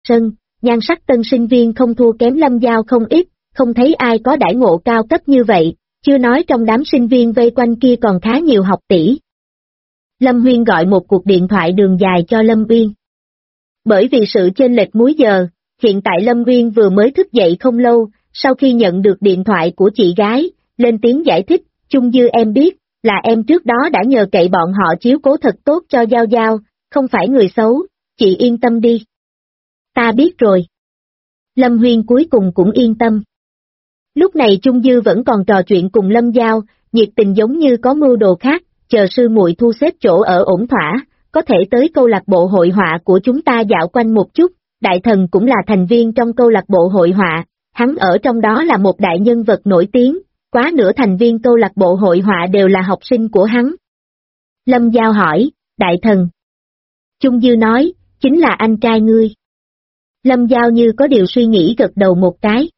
sân, nhan sắc tân sinh viên không thua kém Lâm Giao không ít, không thấy ai có đãi ngộ cao cấp như vậy, chưa nói trong đám sinh viên vây quanh kia còn khá nhiều học tỷ. Lâm Huyên gọi một cuộc điện thoại đường dài cho Lâm Uyên. Bởi vì sự chênh lệch múi giờ, hiện tại Lâm Uyên vừa mới thức dậy không lâu, sau khi nhận được điện thoại của chị gái, lên tiếng giải thích, Chung Dư em biết, là em trước đó đã nhờ cậy bọn họ chiếu cố thật tốt cho Giao Giao, không phải người xấu, chị yên tâm đi. Ta biết rồi. Lâm Huyên cuối cùng cũng yên tâm. Lúc này Chung Dư vẫn còn trò chuyện cùng Lâm Giao, nhiệt tình giống như có mưu đồ khác, chờ sư muội thu xếp chỗ ở ổn thỏa, có thể tới câu lạc bộ hội họa của chúng ta dạo quanh một chút, đại thần cũng là thành viên trong câu lạc bộ hội họa, hắn ở trong đó là một đại nhân vật nổi tiếng, quá nửa thành viên câu lạc bộ hội họa đều là học sinh của hắn. Lâm Giao hỏi, đại thần. Chung Dư nói, chính là anh trai ngươi. Lâm Giao như có điều suy nghĩ gật đầu một cái.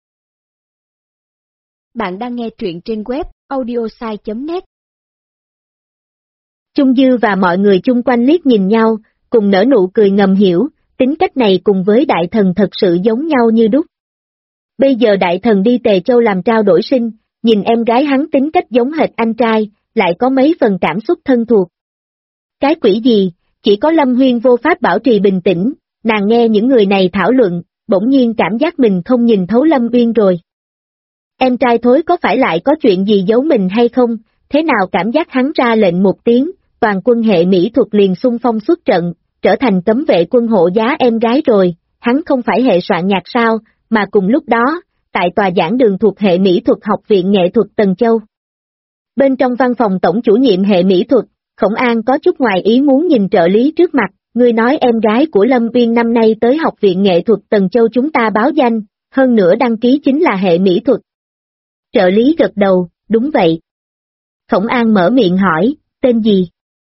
Bạn đang nghe truyện trên web audiosai.net. Chung Dư và mọi người chung quanh liếc nhìn nhau, cùng nở nụ cười ngầm hiểu, tính cách này cùng với đại thần thật sự giống nhau như đúc. Bây giờ đại thần đi Tề Châu làm trao đổi sinh, nhìn em gái hắn tính cách giống hệt anh trai, lại có mấy phần cảm xúc thân thuộc. Cái quỷ gì, chỉ có Lâm Huyên vô pháp bảo trì bình tĩnh, nàng nghe những người này thảo luận, bỗng nhiên cảm giác mình không nhìn thấu Lâm Uyên rồi. Em trai thối có phải lại có chuyện gì giấu mình hay không, thế nào cảm giác hắn ra lệnh một tiếng, toàn quân hệ mỹ thuật liền xung phong xuất trận, trở thành cấm vệ quân hộ giá em gái rồi, hắn không phải hệ soạn nhạc sao, mà cùng lúc đó, tại tòa giảng đường thuộc hệ mỹ thuật học viện nghệ thuật Tần Châu. Bên trong văn phòng tổng chủ nhiệm hệ mỹ thuật, Khổng An có chút ngoài ý muốn nhìn trợ lý trước mặt, ngươi nói em gái của Lâm Uyên năm nay tới học viện nghệ thuật Tần Châu chúng ta báo danh, hơn nữa đăng ký chính là hệ mỹ thuật. Trợ lý gật đầu, đúng vậy. Khổng An mở miệng hỏi, tên gì?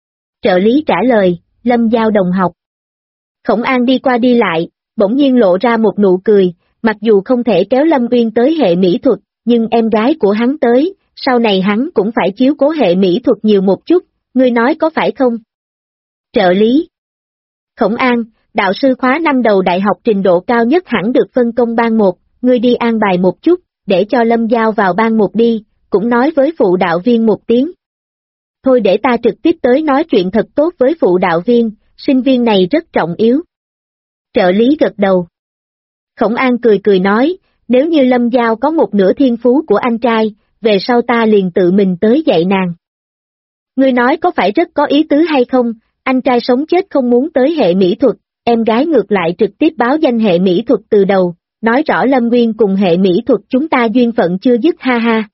Trợ lý trả lời, Lâm Giao đồng học. Khổng An đi qua đi lại, bỗng nhiên lộ ra một nụ cười, mặc dù không thể kéo Lâm Uyên tới hệ mỹ thuật, nhưng em gái của hắn tới, sau này hắn cũng phải chiếu cố hệ mỹ thuật nhiều một chút, ngươi nói có phải không? Trợ lý. Khổng An, đạo sư khóa năm đầu đại học trình độ cao nhất hẳn được phân công ban 1, ngươi đi an bài một chút, để cho Lâm Giao vào ban 1 đi, cũng nói với phụ đạo viên một tiếng. Thôi để ta trực tiếp tới nói chuyện thật tốt với phụ đạo viên, sinh viên này rất trọng yếu. Trợ lý gật đầu. Khổng An cười cười nói, nếu như Lâm Giao có một nửa thiên phú của anh trai, về sau ta liền tự mình tới dạy nàng. Ngươi nói có phải rất có ý tứ hay không, anh trai sống chết không muốn tới hệ mỹ thuật, em gái ngược lại trực tiếp báo danh hệ mỹ thuật từ đầu, nói rõ Lâm Uyên cùng hệ mỹ thuật chúng ta duyên phận chưa dứt ha ha.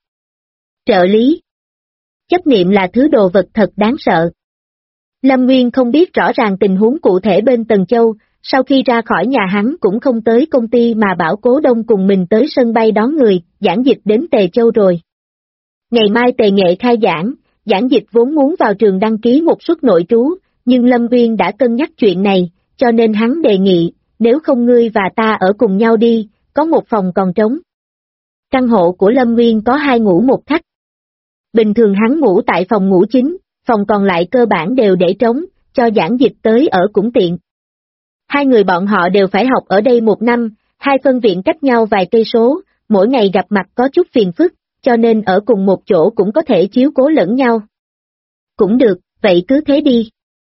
Trợ lý. Chấp niệm là thứ đồ vật thật đáng sợ. Lâm Uyên không biết rõ ràng tình huống cụ thể bên Tần Châu, sau khi ra khỏi nhà hắn cũng không tới công ty mà bảo Cố Đông cùng mình tới sân bay đón người, giảng dịch đến Tề Châu rồi. Ngày mai Tề Nghệ khai giảng, giảng dịch vốn muốn vào trường đăng ký một suất nội trú, nhưng Lâm Uyên đã cân nhắc chuyện này, cho nên hắn đề nghị, nếu không ngươi và ta ở cùng nhau đi, có một phòng còn trống. Căn hộ của Lâm Uyên có 2 ngủ 1 khách. Bình thường hắn ngủ tại phòng ngủ chính, phòng còn lại cơ bản đều để trống, cho giảng dịch tới ở cũng tiện. Hai người bọn họ đều phải học ở đây 1 năm, 2 phân viện cách nhau vài cây số, mỗi ngày gặp mặt có chút phiền phức, cho nên ở cùng một chỗ cũng có thể chiếu cố lẫn nhau. Cũng được, vậy cứ thế đi.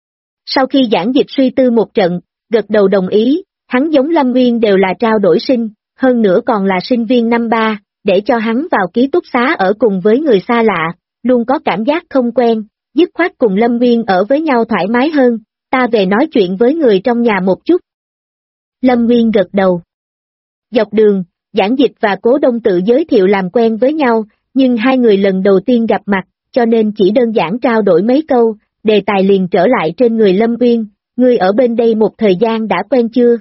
Sau khi giảng dịch suy tư một trận, gật đầu đồng ý, hắn giống Lâm Uyên đều là trao đổi sinh, hơn nữa còn là sinh viên năm 3, để cho hắn vào ký túc xá ở cùng với người xa lạ, luôn có cảm giác không quen, dứt khoát cùng Lâm Uyên ở với nhau thoải mái hơn, ta về nói chuyện với người trong nhà một chút. Lâm Uyên gật đầu. Dọc đường, giảng dịch và Cố Đông tự giới thiệu làm quen với nhau, nhưng hai người lần đầu tiên gặp mặt, cho nên chỉ đơn giản trao đổi mấy câu, đề tài liền trở lại trên người Lâm Uyên, ngươi ở bên đây một thời gian đã quen chưa?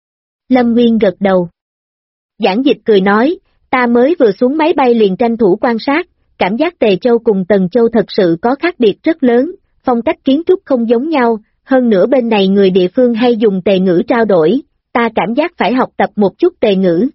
Lâm Uyên gật đầu. Giảng dịch cười nói, ta mới vừa xuống máy bay liền tranh thủ quan sát, cảm giác Tề Châu cùng Tần Châu thật sự có khác biệt rất lớn, phong cách kiến trúc không giống nhau, hơn nữa bên này người địa phương hay dùng Tề ngữ trao đổi, ta cảm giác phải học tập một chút Tề ngữ.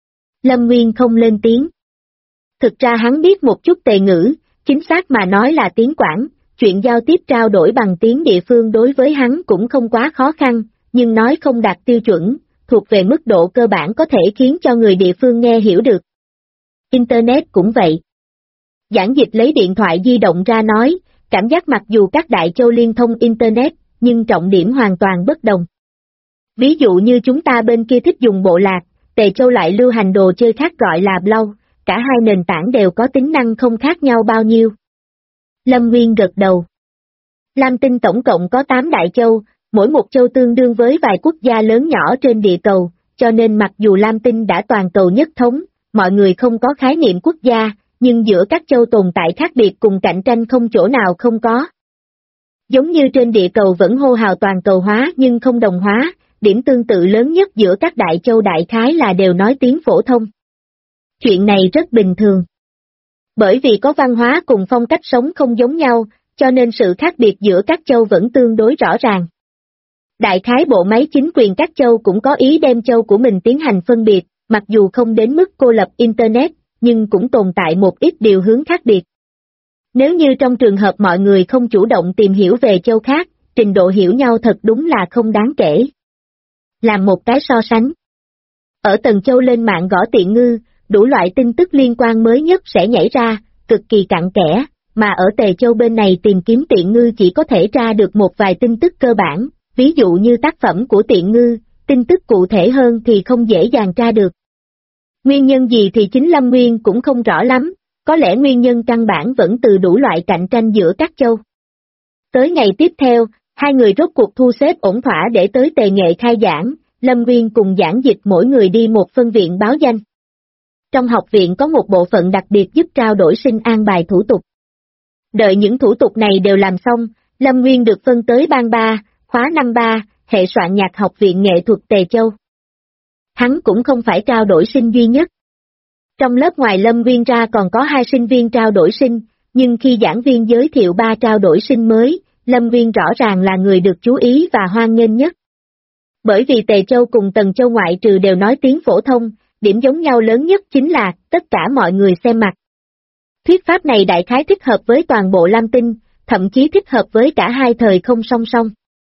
Lâm Nguyên không lên tiếng. Thực ra hắn biết một chút Tề ngữ, chính xác mà nói là tiếng Quảng, chuyện giao tiếp trao đổi bằng tiếng địa phương đối với hắn cũng không quá khó khăn, nhưng nói không đạt tiêu chuẩn, thuộc về mức độ cơ bản có thể khiến cho người địa phương nghe hiểu được. Internet cũng vậy. Giảng Dịch lấy điện thoại di động ra nói, cảm giác mặc dù các đại châu liên thông Internet, nhưng trọng điểm hoàn toàn bất đồng. Ví dụ như chúng ta bên kia thích dùng bộ lạc, Tề Châu lại lưu hành đồ chơi khác gọi là Blau, cả hai nền tảng đều có tính năng không khác nhau bao nhiêu. Lâm Nguyên gật đầu. Lam Tinh tổng cộng có 8 đại châu, mỗi một châu tương đương với vài quốc gia lớn nhỏ trên địa cầu, cho nên mặc dù Lam Tinh đã toàn cầu nhất thống, mọi người không có khái niệm quốc gia, nhưng giữa các châu tồn tại khác biệt cùng cạnh tranh không chỗ nào không có. Giống như trên địa cầu vẫn hô hào toàn cầu hóa nhưng không đồng hóa, điểm tương tự lớn nhất giữa các đại châu đại khái là đều nói tiếng phổ thông. Chuyện này rất bình thường. Bởi vì có văn hóa cùng phong cách sống không giống nhau, cho nên sự khác biệt giữa các châu vẫn tương đối rõ ràng. Đại khái bộ máy chính quyền các châu cũng có ý đem châu của mình tiến hành phân biệt, mặc dù không đến mức cô lập Internet, nhưng cũng tồn tại một ít điều hướng khác biệt. Nếu như trong trường hợp mọi người không chủ động tìm hiểu về châu khác, trình độ hiểu nhau thật đúng là không đáng kể. Làm một cái so sánh. Ở Tần Châu lên mạng gõ Tiện Ngư, đủ loại tin tức liên quan mới nhất sẽ nhảy ra, cực kỳ cặn kẽ, mà ở Tề Châu bên này tìm kiếm Tiện Ngư chỉ có thể ra được một vài tin tức cơ bản, ví dụ như tác phẩm của Tiện Ngư, tin tức cụ thể hơn thì không dễ dàng tra được. Nguyên nhân gì thì chính Lâm Nguyên cũng không rõ lắm, có lẽ nguyên nhân căn bản vẫn từ đủ loại cạnh tranh giữa các châu. Tới ngày tiếp theo, hai người rốt cuộc thu xếp ổn thỏa để tới Tề Nghệ khai giảng, Lâm Nguyên cùng Giảng Dịch mỗi người đi một phân viện báo danh. Trong học viện có một bộ phận đặc biệt giúp trao đổi sinh an bài thủ tục. Đợi những thủ tục này đều làm xong, Lâm Nguyên được phân tới ban 3, khóa năm 3, hệ soạn nhạc học viện nghệ thuật Tề Châu. Hắn cũng không phải trao đổi sinh duy nhất. Trong lớp ngoài Lâm Nguyên ra còn có 2 sinh viên trao đổi sinh, nhưng khi giảng viên giới thiệu 3 trao đổi sinh mới, Lâm Nguyên rõ ràng là người được chú ý và hoan nghênh nhất. Bởi vì Tề Châu cùng Tần Châu ngoại trừ đều nói tiếng phổ thông, điểm giống nhau lớn nhất chính là tất cả mọi người xem mặt. Thuyết pháp này đại khái thích hợp với toàn bộ Lam Tinh, thậm chí thích hợp với cả hai thời không song song.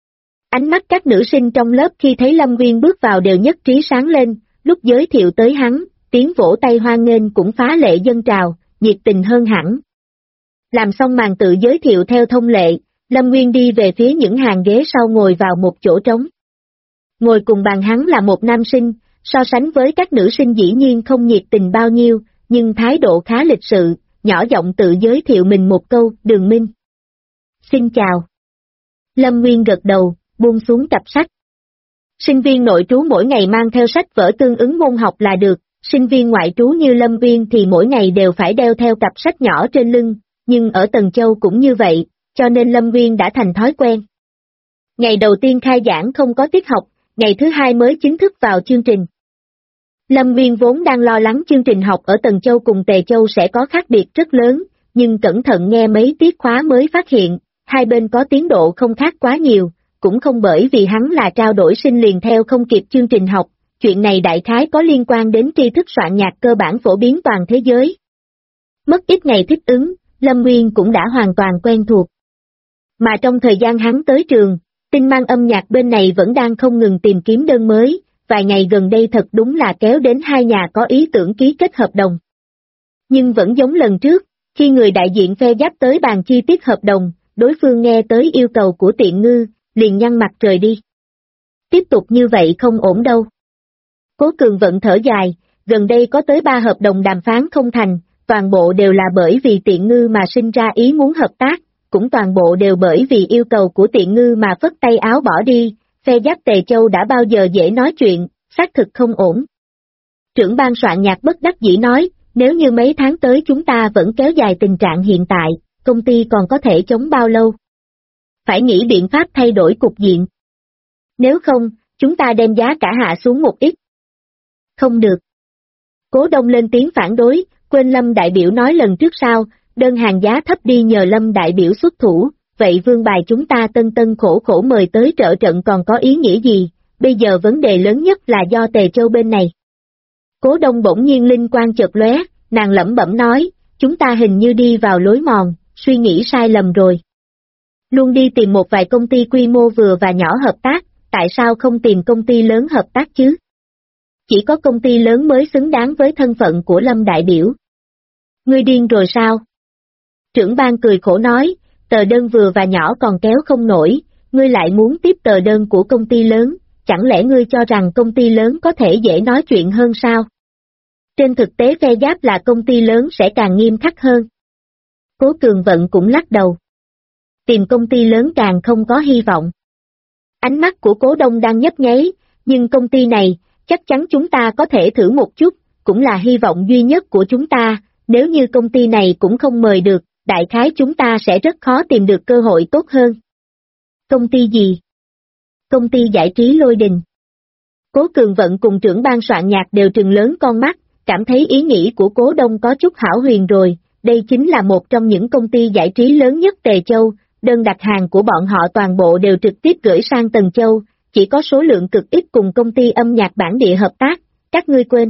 Ánh mắt các nữ sinh trong lớp khi thấy Lâm Nguyên bước vào đều nhất trí sáng lên, lúc giới thiệu tới hắn, tiếng vỗ tay hoan nghênh cũng phá lệ dâng trào, nhiệt tình hơn hẳn. Làm xong màn tự giới thiệu theo thông lệ, Lâm Nguyên đi về phía những hàng ghế sau ngồi vào một chỗ trống. Ngồi cùng bàn hắn là một nam sinh, so sánh với các nữ sinh dĩ nhiên không nhiệt tình bao nhiêu, nhưng thái độ khá lịch sự, nhỏ giọng tự giới thiệu mình một câu, Đường Minh. Xin chào. Lâm Nguyên gật đầu, buông xuống cặp sách. Sinh viên nội trú mỗi ngày mang theo sách vở tương ứng môn học là được, sinh viên ngoại trú như Lâm Nguyên thì mỗi ngày đều phải đeo theo cặp sách nhỏ trên lưng, nhưng ở Tần Châu cũng như vậy, cho nên Lâm Nguyên đã thành thói quen. Ngày đầu tiên khai giảng không có tiết học, ngày thứ 2 mới chính thức vào chương trình. Lâm Nguyên vốn đang lo lắng chương trình học ở Tần Châu cùng Tề Châu sẽ có khác biệt rất lớn, nhưng cẩn thận nghe mấy tiết khóa mới phát hiện, hai bên có tiến độ không khác quá nhiều, cũng không bởi vì hắn là trao đổi sinh liền theo không kịp chương trình học, chuyện này đại khái có liên quan đến tri thức soạn nhạc cơ bản phổ biến toàn thế giới. Mất ít ngày thích ứng, Lâm Nguyên cũng đã hoàn toàn quen thuộc. Mà trong thời gian hắn tới trường, Tinh Mang âm nhạc bên này vẫn đang không ngừng tìm kiếm đơn mới, vài ngày gần đây thật đúng là kéo đến hai nhà có ý tưởng ký kết hợp đồng. Nhưng vẫn giống lần trước, khi người đại diện phe giáp tới bàn chi tiết hợp đồng, đối phương nghe tới yêu cầu của Tiện Ngư, liền nhăn mặt rời đi. Tiếp tục như vậy không ổn đâu. Cố Cường Vận thở dài, gần đây có tới 3 hợp đồng đàm phán không thành, toàn bộ đều là bởi vì Tiện Ngư mà sinh ra ý muốn hợp tác, cũng toàn bộ đều bởi vì yêu cầu của Tiện Ngư mà phất tay áo bỏ đi, phe giáp Tề Châu đã bao giờ dễ nói chuyện, xác thực không ổn. Trưởng ban soạn nhạc bất đắc dĩ nói, nếu như mấy tháng tới chúng ta vẫn kéo dài tình trạng hiện tại, công ty còn có thể chống bao lâu? Phải nghĩ biện pháp thay đổi cục diện. Nếu không, chúng ta đem giá cả hạ xuống một ít. Không được. Cố Đông lên tiếng phản đối, quên Lâm đại biểu nói lần trước sao, đơn hàng giá thấp đi nhờ Lâm đại biểu xuất thủ, vậy vương bài chúng ta tân tân khổ khổ mời tới trợ trận còn có ý nghĩa gì, bây giờ vấn đề lớn nhất là do Tề Châu bên này. Cố Đông bỗng nhiên linh quang chợt lóe, nàng lẩm bẩm nói, chúng ta hình như đi vào lối mòn, suy nghĩ sai lầm rồi. Luôn đi tìm một vài công ty quy mô vừa và nhỏ hợp tác, tại sao không tìm công ty lớn hợp tác chứ? chỉ có công ty lớn mới xứng đáng với thân phận của Lâm đại biểu. Ngươi điên rồi sao? Trưởng ban cười khổ nói, tờ đơn vừa và nhỏ còn kéo không nổi, ngươi lại muốn tiếp tờ đơn của công ty lớn, chẳng lẽ ngươi cho rằng công ty lớn có thể dễ nói chuyện hơn sao? Trên thực tế phe giáp là công ty lớn sẽ càng nghiêm khắc hơn. Cố Cường Vận cũng lắc đầu. Tìm công ty lớn càng không có hy vọng. Ánh mắt của Cố Đông đang nhấp nháy, nhưng công ty này, chắc chắn chúng ta có thể thử một chút, cũng là hy vọng duy nhất của chúng ta, nếu như công ty này cũng không mời được, đại khái chúng ta sẽ rất khó tìm được cơ hội tốt hơn. Công ty gì? Công ty giải trí Lôi Đình. Cố Cường Vận cùng trưởng ban soạn nhạc đều trừng lớn con mắt, cảm thấy ý nghĩ của Cố Đông có chút hão huyền rồi, đây chính là một trong những công ty giải trí lớn nhất Tề Châu, đơn đặt hàng của bọn họ toàn bộ đều trực tiếp gửi sang Tần Châu, chỉ có số lượng cực ít cùng công ty âm nhạc bản địa hợp tác, các ngươi quên.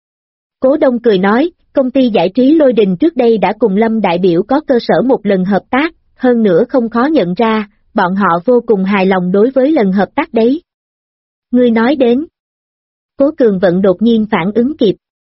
Cố Đông cười nói, công ty giải trí Lôi Đình trước đây đã cùng Lâm đại biểu có cơ sở một lần hợp tác, hơn nữa không khó nhận ra, bọn họ vô cùng hài lòng đối với lần hợp tác đấy. Ngươi nói đến. Cố Cường Vận đột nhiên phản ứng kịp.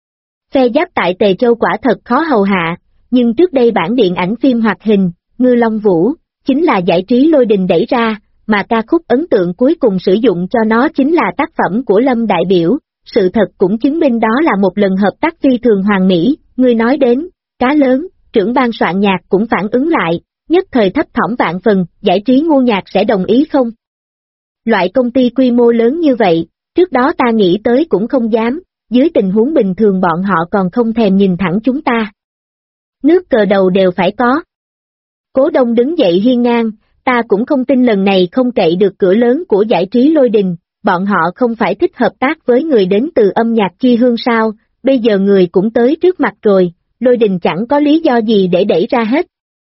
Phe giáp tại Tề Châu quả thật khó hầu hạ, nhưng trước đây bản điện ảnh phim hoạt hình, Ngư Long Vũ, chính là giải trí Lôi Đình đẩy ra, mà ca khúc ấn tượng cuối cùng sử dụng cho nó chính là tác phẩm của Lâm đại biểu, sự thật cũng chứng minh đó là một lần hợp tác phi thường hoàn mỹ, ngươi nói đến, cá lớn, trưởng ban soạn nhạc cũng phản ứng lại, nhất thời thấp thỏm vạn phần, giải trí ngu nhạc sẽ đồng ý không? Loại công ty quy mô lớn như vậy, trước đó ta nghĩ tới cũng không dám, dưới tình huống bình thường bọn họ còn không thèm nhìn thẳng chúng ta. Nước cờ đầu đều phải có. Cố Đông đứng dậy hiên ngang, ta cũng không tin lần này không cậy được cửa lớn của giải trí Lôi Đình, bọn họ không phải thích hợp tác với người đến từ âm nhạc Chi Hương sao, bây giờ người cũng tới trước mặt rồi, Lôi Đình chẳng có lý do gì để đẩy ra hết.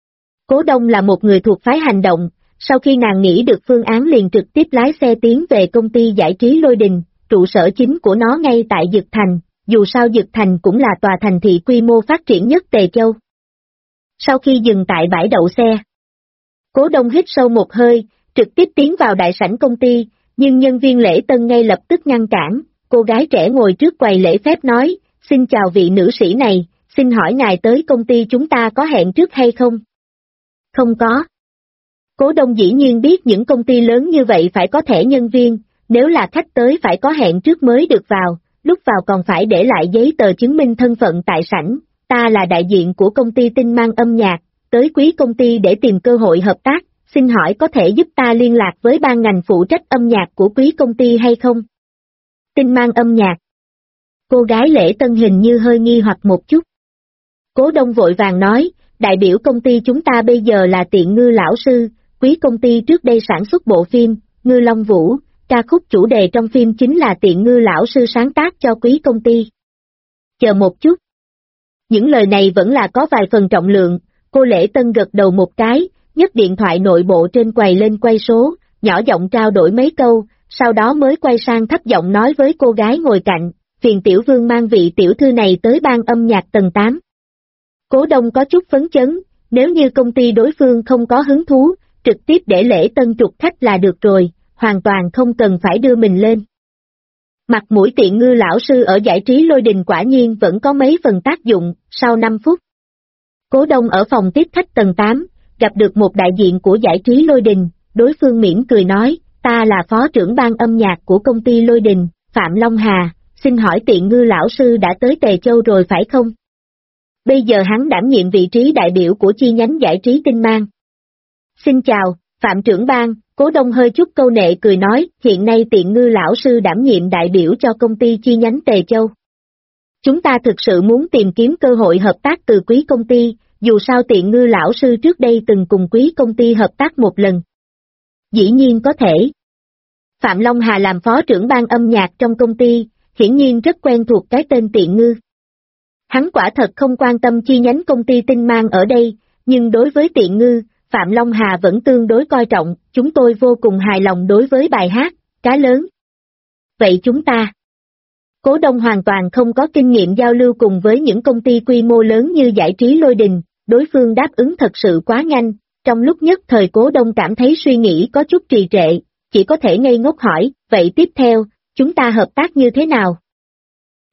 Cố Đông là một người thuộc phái hành động, sau khi nàng nghĩ được phương án liền trực tiếp lái xe tiến về công ty giải trí Lôi Đình, trụ sở chính của nó ngay tại Dực Thành, dù sao Dực Thành cũng là tòa thành thị quy mô phát triển nhất Tề Châu. Sau khi dừng tại bãi đậu xe, Cố Đông hít sâu một hơi, trực tiếp tiến vào đại sảnh công ty, nhưng nhân viên lễ tân ngay lập tức ngăn cản, cô gái trẻ ngồi trước quầy lễ phép nói, xin chào vị nữ sĩ này, xin hỏi ngài tới công ty chúng ta có hẹn trước hay không? Không có. Cố Đông dĩ nhiên biết những công ty lớn như vậy phải có thẻ nhân viên, nếu là khách tới phải có hẹn trước mới được vào, lúc vào còn phải để lại giấy tờ chứng minh thân phận tại sảnh, ta là đại diện của công ty Tinh Mang âm nhạc, tới quý công ty để tìm cơ hội hợp tác, xin hỏi có thể giúp ta liên lạc với ban ngành phụ trách âm nhạc của quý công ty hay không? Tinh Mang âm nhạc. Cô gái lễ tân hình như hơi nghi hoặc một chút. Cố Đông vội vàng nói, đại biểu công ty chúng ta bây giờ là Tiện Ngư lão sư, quý công ty trước đây sản xuất bộ phim, Ngư Long Vũ, ca khúc chủ đề trong phim chính là Tiện Ngư lão sư sáng tác cho quý công ty. Chờ một chút. Những lời này vẫn là có vài phần trọng lượng, cô lễ tân gật đầu một cái, nhấc điện thoại nội bộ trên quầy lên quay số, nhỏ giọng trao đổi mấy câu, sau đó mới quay sang thấp giọng nói với cô gái ngồi cạnh, phiền tiểu vương mang vị tiểu thư này tới ban âm nhạc tầng 8. Cố Đông có chút phấn chấn, nếu như công ty đối phương không có hứng thú, trực tiếp để lễ tân trục khách là được rồi, hoàn toàn không cần phải đưa mình lên. Mặt mũi Tiện Ngư lão sư ở giải trí Lôi Đình quả nhiên vẫn có mấy phần tác dụng, sau 5 phút. Cố Đông ở phòng tiếp khách tầng 8, gặp được một đại diện của giải trí Lôi Đình, đối phương mỉm cười nói, ta là phó trưởng ban âm nhạc của công ty Lôi Đình, Phạm Long Hà, xin hỏi Tiện Ngư lão sư đã tới Tề Châu rồi phải không? Bây giờ hắn đảm nhiệm vị trí đại biểu của chi nhánh giải trí Tinh Mang. Xin chào, Phạm trưởng ban, Cố Đông hơi chút câu nệ cười nói, hiện nay Tiện Ngư lão sư đảm nhiệm đại biểu cho công ty chi nhánh Tề Châu. Chúng ta thực sự muốn tìm kiếm cơ hội hợp tác từ quý công ty, dù sao Tiện Ngư lão sư trước đây từng cùng quý công ty hợp tác một lần. Dĩ nhiên có thể. Phạm Long Hà làm phó trưởng ban âm nhạc trong công ty, hiển nhiên rất quen thuộc cái tên Tiện Ngư. Hắn quả thật không quan tâm chi nhánh công ty Tinh Mang ở đây, nhưng đối với Tiện Ngư, Phạm Long Hà vẫn tương đối coi trọng, chúng tôi vô cùng hài lòng đối với bài hát, cá lớn. Vậy chúng ta. Cố Đông hoàn toàn không có kinh nghiệm giao lưu cùng với những công ty quy mô lớn như giải trí Lôi Đình, đối phương đáp ứng thật sự quá nhanh, trong lúc nhất thời Cố Đông cảm thấy suy nghĩ có chút trì trệ, chỉ có thể ngây ngốc hỏi, vậy tiếp theo, chúng ta hợp tác như thế nào?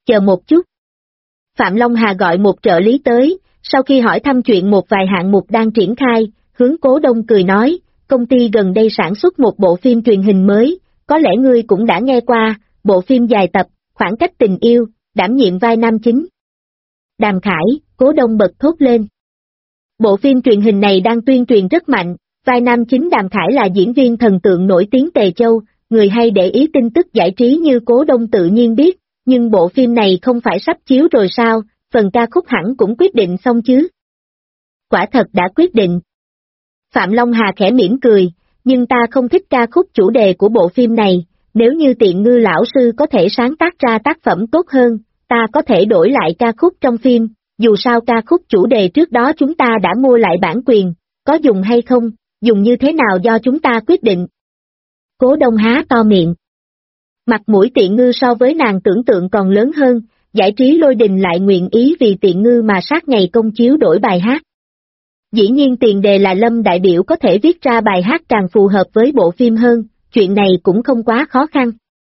Chờ một chút. Phạm Long Hà gọi một trợ lý tới, sau khi hỏi thăm chuyện một vài hạng mục đang triển khai, hướng Cố Đông cười nói, công ty gần đây sản xuất một bộ phim truyền hình mới, có lẽ ngươi cũng đã nghe qua, bộ phim dài tập, Khoảng cách tình yêu, đảm nhiệm vai nam chính. Đàm Khải, Cố Đông bật thốt lên. Bộ phim truyền hình này đang tuyên truyền rất mạnh, vai nam chính Đàm Khải là diễn viên thần tượng nổi tiếng Tề Châu, người hay để ý tin tức giải trí như Cố Đông tự nhiên biết, nhưng bộ phim này không phải sắp chiếu rồi sao, phần ca khúc hẳn cũng quyết định xong chứ. Quả thật đã quyết định. Phạm Long Hà khẽ mỉm cười, nhưng ta không thích ca khúc chủ đề của bộ phim này, nếu như Tiện Ngư lão sư có thể sáng tác ra tác phẩm tốt hơn, ta có thể đổi lại ca khúc trong phim, dù sao ca khúc chủ đề trước đó chúng ta đã mua lại bản quyền, có dùng hay không, dùng như thế nào do chúng ta quyết định. Cố Đông há to miệng. Mặt mũi Tiện Ngư so với nàng tưởng tượng còn lớn hơn, giải trí Lôi Đình lại nguyện ý vì Tiện Ngư mà sát ngày công chiếu đổi bài hát. Dĩ nhiên tiền đề là Lâm đại biểu có thể viết ra bài hát càng phù hợp với bộ phim hơn, chuyện này cũng không quá khó khăn.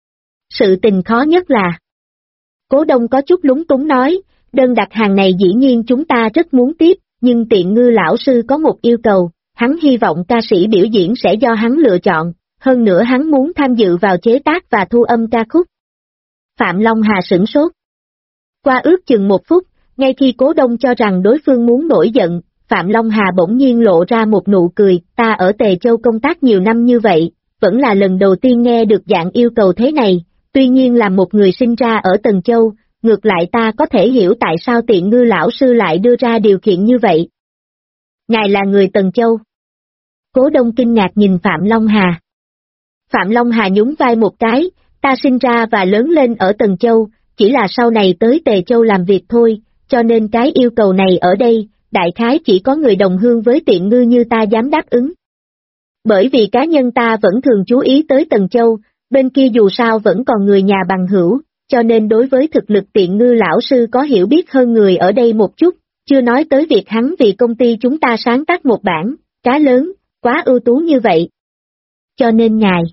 Sự tình khó nhất là... Cố Đông có chút lúng túng nói, đơn đặt hàng này dĩ nhiên chúng ta rất muốn tiếp, nhưng Tiện Ngư lão sư có một yêu cầu, hắn hy vọng ca sĩ biểu diễn sẽ do hắn lựa chọn, hơn nữa hắn muốn tham dự vào chế tác và thu âm ca khúc. Phạm Long Hà sửng sốt. Qua ước chừng 1 phút, ngay khi Cố Đông cho rằng đối phương muốn nổi giận, Phạm Long Hà bỗng nhiên lộ ra một nụ cười, ta ở Tề Châu công tác nhiều năm như vậy, vẫn là lần đầu tiên nghe được dạng yêu cầu thế này, tuy nhiên là một người sinh ra ở Tần Châu, ngược lại ta có thể hiểu tại sao Tiện Ngư lão sư lại đưa ra điều kiện như vậy. Ngài là người Tần Châu. Cố Đông kinh ngạc nhìn Phạm Long Hà. Phạm Long Hà nhún vai một cái, ta sinh ra và lớn lên ở Tần Châu, chỉ là sau này tới Tề Châu làm việc thôi, cho nên cái yêu cầu này ở đây, đại khái chỉ có người đồng hương với Tiện Ngư như ta dám đáp ứng. Bởi vì cá nhân ta vẫn thường chú ý tới Tần Châu, bên kia dù sao vẫn còn người nhà bằng hữu, cho nên đối với thực lực Tiện Ngư lão sư có hiểu biết hơn người ở đây một chút, chưa nói tới việc hắn vì công ty chúng ta sáng tác một bản, cá lớn, quá ưu tú như vậy. Cho nên ngài...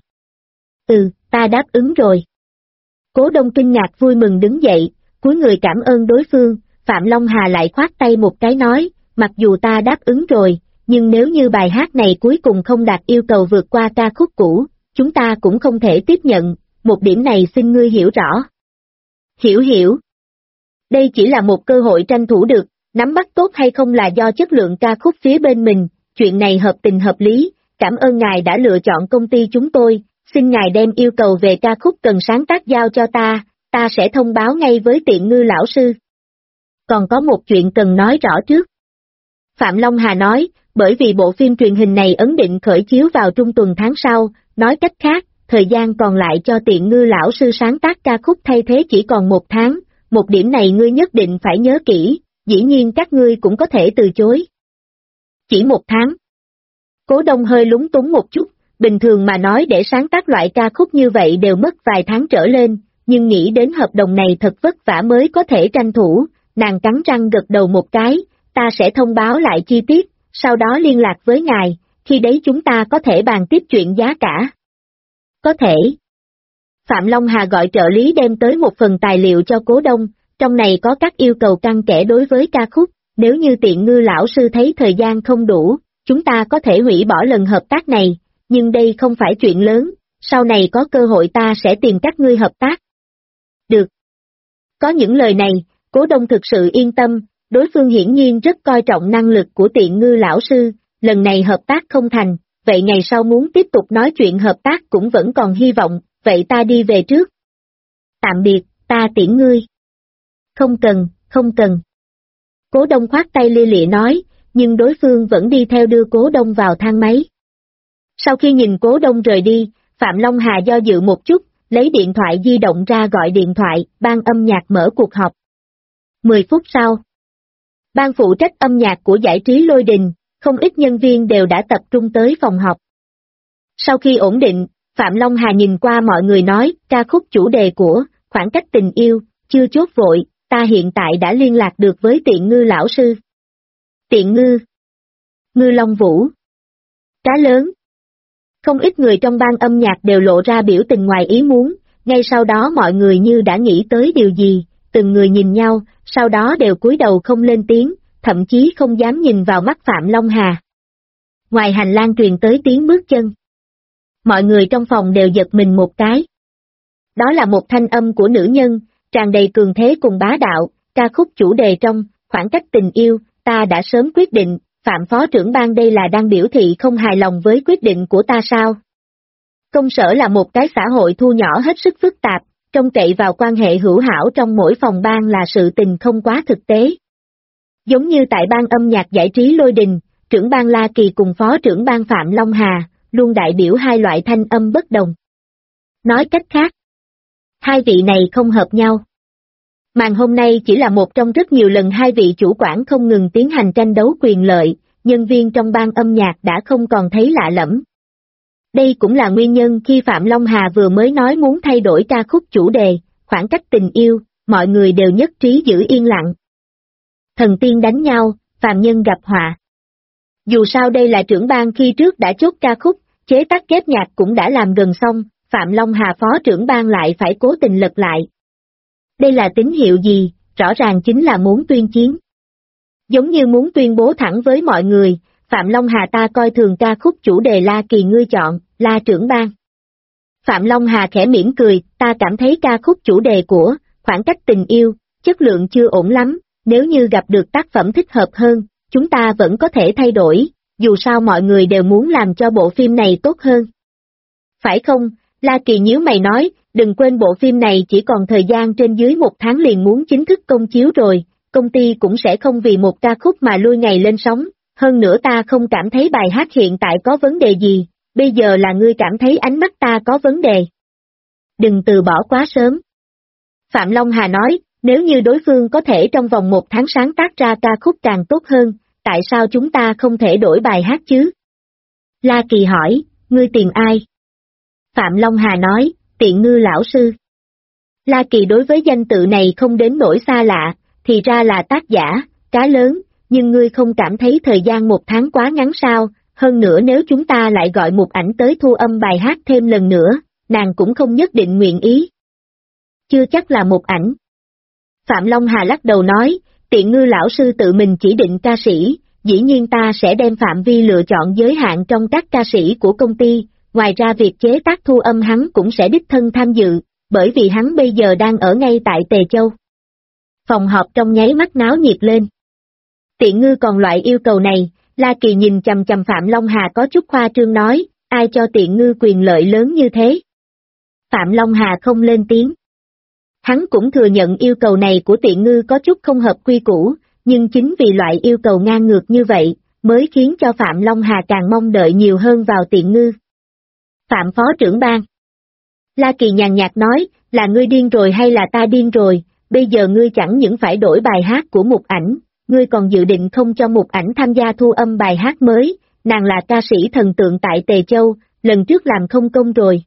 ta đáp ứng rồi. Cố Đông kinh ngạc vui mừng đứng dậy, cúi người cảm ơn đối phương, Phạm Long Hà lại khoát tay một cái nói, mặc dù ta đáp ứng rồi, nhưng nếu như bài hát này cuối cùng không đạt yêu cầu vượt qua ca khúc cũ, chúng ta cũng không thể tiếp nhận, một điểm này xin ngươi hiểu rõ. Hiểu. Đây chỉ là một cơ hội tranh thủ được, nắm bắt tốt hay không là do chất lượng ca khúc phía bên mình, chuyện này hợp tình hợp lý, cảm ơn ngài đã lựa chọn công ty chúng tôi, xin ngài đem yêu cầu về ca khúc cần sáng tác giao cho ta sẽ thông báo ngay với Tiện Ngư lão sư. Còn có một chuyện cần nói rõ trước. Phạm Long Hà nói, bởi vì bộ phim truyền hình này ấn định khởi chiếu vào trung tuần tháng sau, nói cách khác, thời gian còn lại cho Tiện Ngư lão sư sáng tác ca khúc thay thế chỉ còn 1 tháng, một điểm này ngươi nhất định phải nhớ kỹ, dĩ nhiên các ngươi cũng có thể từ chối. Chỉ 1 tháng. Cố Đông hơi lúng túng một chút, bình thường mà nói để sáng tác loại ca khúc như vậy đều mất vài tháng trở lên, nhưng nghĩ đến hợp đồng này thật vất vả mới có thể tranh thủ, nàng cắn răng gật đầu một cái, ta sẽ thông báo lại chi tiết, sau đó liên lạc với ngài, khi đấy chúng ta có thể bàn tiếp chuyện giá cả. Có thể. Phạm Long Hà gọi trợ lý đem tới một phần tài liệu cho Cố Đông, trong này có các yêu cầu căn kẽ đối với ca khúc, nếu như Tiện Ngư lão sư thấy thời gian không đủ, chúng ta có thể hủy bỏ lần hợp tác này, nhưng đây không phải chuyện lớn, sau này có cơ hội ta sẽ tìm các ngươi hợp tác. Được. Có những lời này, Cố Đông thực sự yên tâm, đối phương hiển nhiên rất coi trọng năng lực của Tiện Ngư lão sư, lần này hợp tác không thành, vậy ngày sau muốn tiếp tục nói chuyện hợp tác cũng vẫn còn hy vọng, vậy ta đi về trước. Tạm biệt, ta tiễn ngươi. Không cần. Cố Đông khoát tay lia lịa nói, nhưng đối phương vẫn đi theo đưa Cố Đông vào thang máy. Sau khi nhìn Cố Đông rời đi, Phạm Long Hà do dự một chút, lấy điện thoại di động ra gọi điện thoại, ban âm nhạc mở cuộc họp. 10 phút sau, ban phụ trách âm nhạc của giải trí Lôi Đình, không ít nhân viên đều đã tập trung tới phòng họp. Sau khi ổn định, Phạm Long Hà nhìn qua mọi người nói, ca khúc chủ đề của Khoảng cách tình yêu, chưa chốt vội, ta hiện tại đã liên lạc được với Tiện Ngư lão sư. Tiện Ngư. Ngư Long Vũ. Cá lớn. Không ít người trong ban âm nhạc đều lộ ra biểu tình ngoài ý muốn, ngay sau đó mọi người như đã nghĩ tới điều gì, từng người nhìn nhau, sau đó đều cúi đầu không lên tiếng, thậm chí không dám nhìn vào mắt Phạm Long Hà. Ngoài hành lang truyền tới tiếng bước chân. Mọi người trong phòng đều giật mình một cái. Đó là một thanh âm của nữ nhân, tràn đầy cường thế cùng bá đạo, ca khúc chủ đề trong Khoảng cách tình yêu, ta đã sớm quyết định. Phạm phó trưởng ban đây là đang biểu thị không hài lòng với quyết định của ta sao? Công sở là một cái xã hội thu nhỏ hết sức phức tạp, trông cậy vào quan hệ hữu hảo trong mỗi phòng ban là sự tình không quá thực tế. Giống như tại ban âm nhạc giải trí Lôi Đình, trưởng ban La Kỳ cùng phó trưởng ban Phạm Long Hà, luôn đại biểu hai loại thanh âm bất đồng. Nói cách khác, hai vị này không hợp nhau. Màn hôm nay chỉ là một trong rất nhiều lần hai vị chủ quản không ngừng tiến hành tranh đấu quyền lợi, nhân viên trong ban âm nhạc đã không còn thấy lạ lẫm. Đây cũng là nguyên nhân khi Phạm Long Hà vừa mới nói muốn thay đổi ca khúc chủ đề, khoảng cách tình yêu, mọi người đều nhất trí giữ yên lặng. Thần tiên đánh nhau, phàm nhân gặp họa. Dù sao đây là trưởng ban khi trước đã chốt ca khúc, chế tác ghép nhạc cũng đã làm gần xong, Phạm Long Hà phó trưởng ban lại phải cố tình lật lại. Đây là tín hiệu gì? Rõ ràng chính là muốn tuyên chiến. Giống như muốn tuyên bố thẳng với mọi người, Phạm Long Hà ta coi thường ca khúc chủ đề La Kỳ ngươi chọn, La trưởng ban. Phạm Long Hà khẽ mỉm cười, ta cảm thấy ca khúc chủ đề của Khoảng cách tình yêu, chất lượng chưa ổn lắm, nếu như gặp được tác phẩm thích hợp hơn, chúng ta vẫn có thể thay đổi, dù sao mọi người đều muốn làm cho bộ phim này tốt hơn. Phải không? La Kỳ nhíu mày nói, đừng quên bộ phim này chỉ còn thời gian trên dưới 1 tháng liền muốn chính thức công chiếu rồi, công ty cũng sẽ không vì một ca khúc mà lui ngày lên sóng, hơn nữa ta không cảm thấy bài hát hiện tại có vấn đề gì, bây giờ là ngươi cảm thấy ánh mắt ta có vấn đề. Đừng từ bỏ quá sớm. Phạm Long Hà nói, nếu như đối phương có thể trong vòng 1 tháng sáng tác ra ca khúc càng tốt hơn, tại sao chúng ta không thể đổi bài hát chứ? La Kỳ hỏi, ngươi tìm ai? Phạm Long Hà nói, Tiện Ngư lão sư. La Kỳ đối với danh tự này không đến nỗi xa lạ, thì ra là tác giả, cá lớn, nhưng ngươi không cảm thấy thời gian 1 tháng quá ngắn sao, hơn nữa nếu chúng ta lại gọi Mục Ảnh tới thu âm bài hát thêm lần nữa, nàng cũng không nhất định nguyện ý. Chưa chắc là Mục Ảnh. Phạm Long Hà lắc đầu nói, Tiện Ngư lão sư tự mình chỉ định ca sĩ, dĩ nhiên ta sẽ đem phạm vi lựa chọn giới hạn trong các ca sĩ của công ty, ngoài ra việc chế tác thu âm hắn cũng sẽ đích thân tham dự, bởi vì hắn bây giờ đang ở ngay tại Tề Châu. Phòng họp trong nháy mắt náo nhiệt lên. Tiện Ngư còn loại yêu cầu này, La Kỳ nhìn chằm chằm Phạm Long Hà có chút khoa trương nói, ai cho Tiện Ngư quyền lợi lớn như thế? Phạm Long Hà không lên tiếng. Hắn cũng thừa nhận yêu cầu này của Tiện Ngư có chút không hợp quy củ, nhưng chính vì loại yêu cầu ngang ngược như vậy, mới khiến cho Phạm Long Hà càng mong đợi nhiều hơn vào Tiện Ngư. Phạm phó trưởng ban. La Kỳ nhàn nhạt nói, là ngươi điên rồi hay là ta điên rồi, bây giờ ngươi chẳng những phải đổi bài hát của Mục Ảnh, ngươi còn dự định không cho Mục Ảnh tham gia thu âm bài hát mới, nàng là ca sĩ thần tượng tại Tề Châu, lần trước làm không công rồi.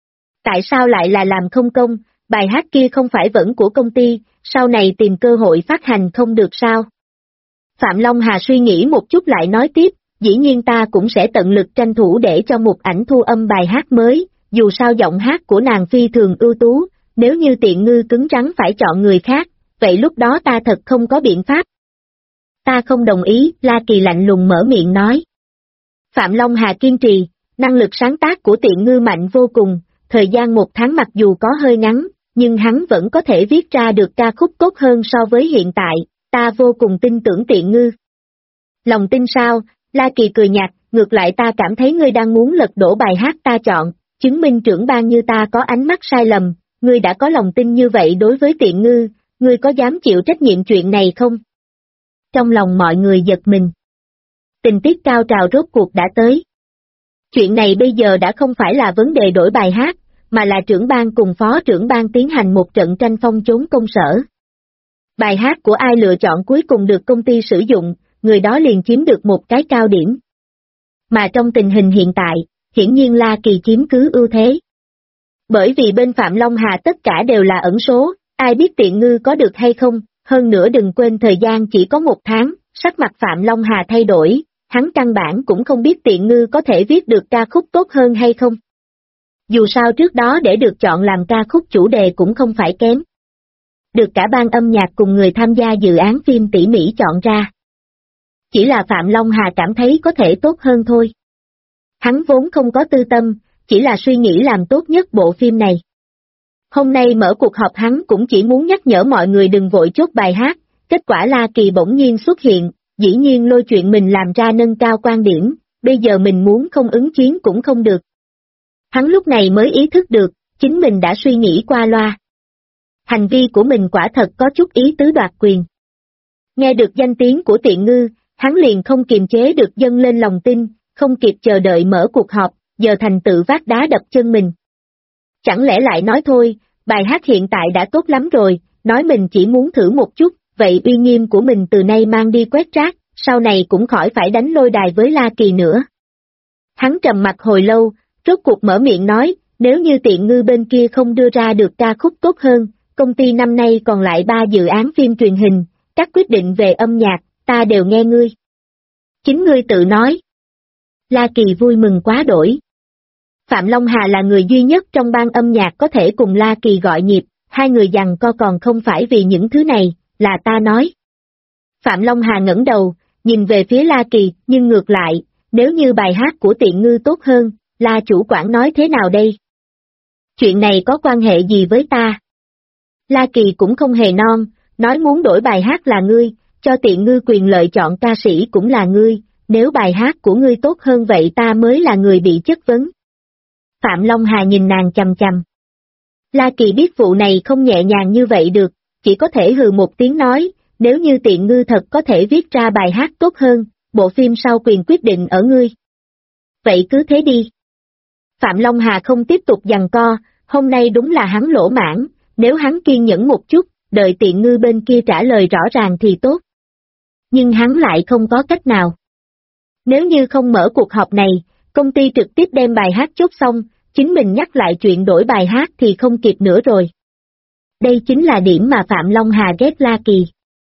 Tại sao lại là làm không công, bài hát kia không phải vẫn của công ty, sau này tìm cơ hội phát hành không được sao? Phạm Long Hà suy nghĩ một chút lại nói tiếp, dĩ nhiên ta cũng sẽ tận lực tranh thủ để cho Mục Ảnh thu âm bài hát mới, dù sao giọng hát của nàng phi thường ưu tú, nếu như Tiện Ngư cứng rắn phải chọn người khác, vậy lúc đó ta thật không có biện pháp. Ta không đồng ý, La Kỳ lạnh lùng mở miệng nói. Phạm Long Hà kiên trì, năng lực sáng tác của Tiện Ngư mạnh vô cùng, thời gian 1 tháng mặc dù có hơi ngắn, nhưng hắn vẫn có thể viết ra được ca khúc tốt hơn so với hiện tại, ta vô cùng tin tưởng Tiện Ngư. Lòng tin sao? La Kỳ cười nhạt, ngược lại ta cảm thấy ngươi đang muốn lật đổ bài hát ta chọn, chứng minh trưởng ban như ta có ánh mắt sai lầm, ngươi đã có lòng tin như vậy đối với Tiện Ngư, ngươi có dám chịu trách nhiệm chuyện này không? Trong lòng mọi người giật mình. Tình tiết cao trào rốt cuộc đã tới. Chuyện này bây giờ đã không phải là vấn đề đổi bài hát, mà là trưởng ban cùng phó trưởng ban tiến hành một trận tranh phong trốn công sở. Bài hát của ai lựa chọn cuối cùng được công ty sử dụng, người đó liền chiếm được một cái cao điểm. Mà trong tình hình hiện tại, hiển nhiên La Kỳ chiếm cứ ưu thế. Bởi vì bên Phạm Long Hà tất cả đều là ẩn số, ai biết Tiện Ngư có được hay không, hơn nữa đừng quên thời gian chỉ có 1 tháng, sắc mặt Phạm Long Hà thay đổi, hắn căn bản cũng không biết Tiện Ngư có thể viết được ca khúc tốt hơn hay không. Dù sao trước đó để được chọn làm ca khúc chủ đề cũng không phải kém. được cả ban âm nhạc cùng người tham gia dự án phim tỉ mỉ chọn ra. Chỉ là Phạm Long Hà cảm thấy có thể tốt hơn thôi. Hắn vốn không có tư tâm, chỉ là suy nghĩ làm tốt nhất bộ phim này. Hôm nay mở cuộc họp hắn cũng chỉ muốn nhắc nhở mọi người đừng vội chốt bài hát, kết quả La Kỳ bỗng nhiên xuất hiện, dĩ nhiên lôi chuyện mình làm ra nâng cao quan điểm, bây giờ mình muốn không ứng chiến cũng không được. Hắn lúc này mới ý thức được, chính mình đã suy nghĩ qua loa. Hành vi của mình quả thật có chút ý tứ đoạt quyền. Nghe được danh tiếng của Tiện Ngư, hắn liền không kiềm chế được dâng lên lòng tin, không kịp chờ đợi mở cuộc họp, giờ thành tự vác đá đập chân mình. Chẳng lẽ lại nói thôi, bài hát hiện tại đã tốt lắm rồi, nói mình chỉ muốn thử một chút, vậy uy nghiêm của mình từ nay mang đi quét rác, sau này cũng khỏi phải đánh lôi đài với La Kỳ nữa. Hắn trầm mặt hồi lâu, rốt cuộc mở miệng nói, nếu như Tiện Ngư bên kia không đưa ra được ca khúc tốt hơn, công ty năm nay còn lại 3 dự án phim truyền hình, các quyết định về âm nhạc, ta đều nghe ngươi. Chính ngươi tự nói. La Kỳ vui mừng quá đổi. Phạm Long Hà là người duy nhất trong ban âm nhạc có thể cùng La Kỳ gọi nhịp, hai người giằng co còn không phải vì những thứ này, là ta nói. Phạm Long Hà ngẩng đầu, nhìn về phía La Kỳ, nhưng ngược lại, nếu như bài hát của Tiện Ngư tốt hơn, La chủ quản nói thế nào đây? Chuyện này có quan hệ gì với ta? La Kỳ cũng không hề non, nói muốn đổi bài hát là ngươi, cho Tiện Ngư quyền lợi chọn ca sĩ cũng là ngươi, nếu bài hát của ngươi tốt hơn vậy ta mới là người bị chất vấn. Phạm Long Hà nhìn nàng chằm chằm. La Kỳ biết vụ này không nhẹ nhàng như vậy được, chỉ có thể hừ một tiếng nói, nếu như Tiện Ngư thật có thể viết ra bài hát tốt hơn, bộ phim sau quyền quyết định ở ngươi. Vậy cứ thế đi. Phạm Long Hà không tiếp tục giằng co, hôm nay đúng là hắn lỗ mãn, nếu hắn kiên nhẫn một chút, đợi Tiện Ngư bên kia trả lời rõ ràng thì tốt. Nhưng hắn lại không có cách nào. Nếu như không mở cuộc họp này, công ty trực tiếp đem bài hát chốt xong, chính mình nhắc lại chuyện đổi bài hát thì không kịp nữa rồi. Đây chính là điểm mà Phạm Long Hà ghét La Kỳ.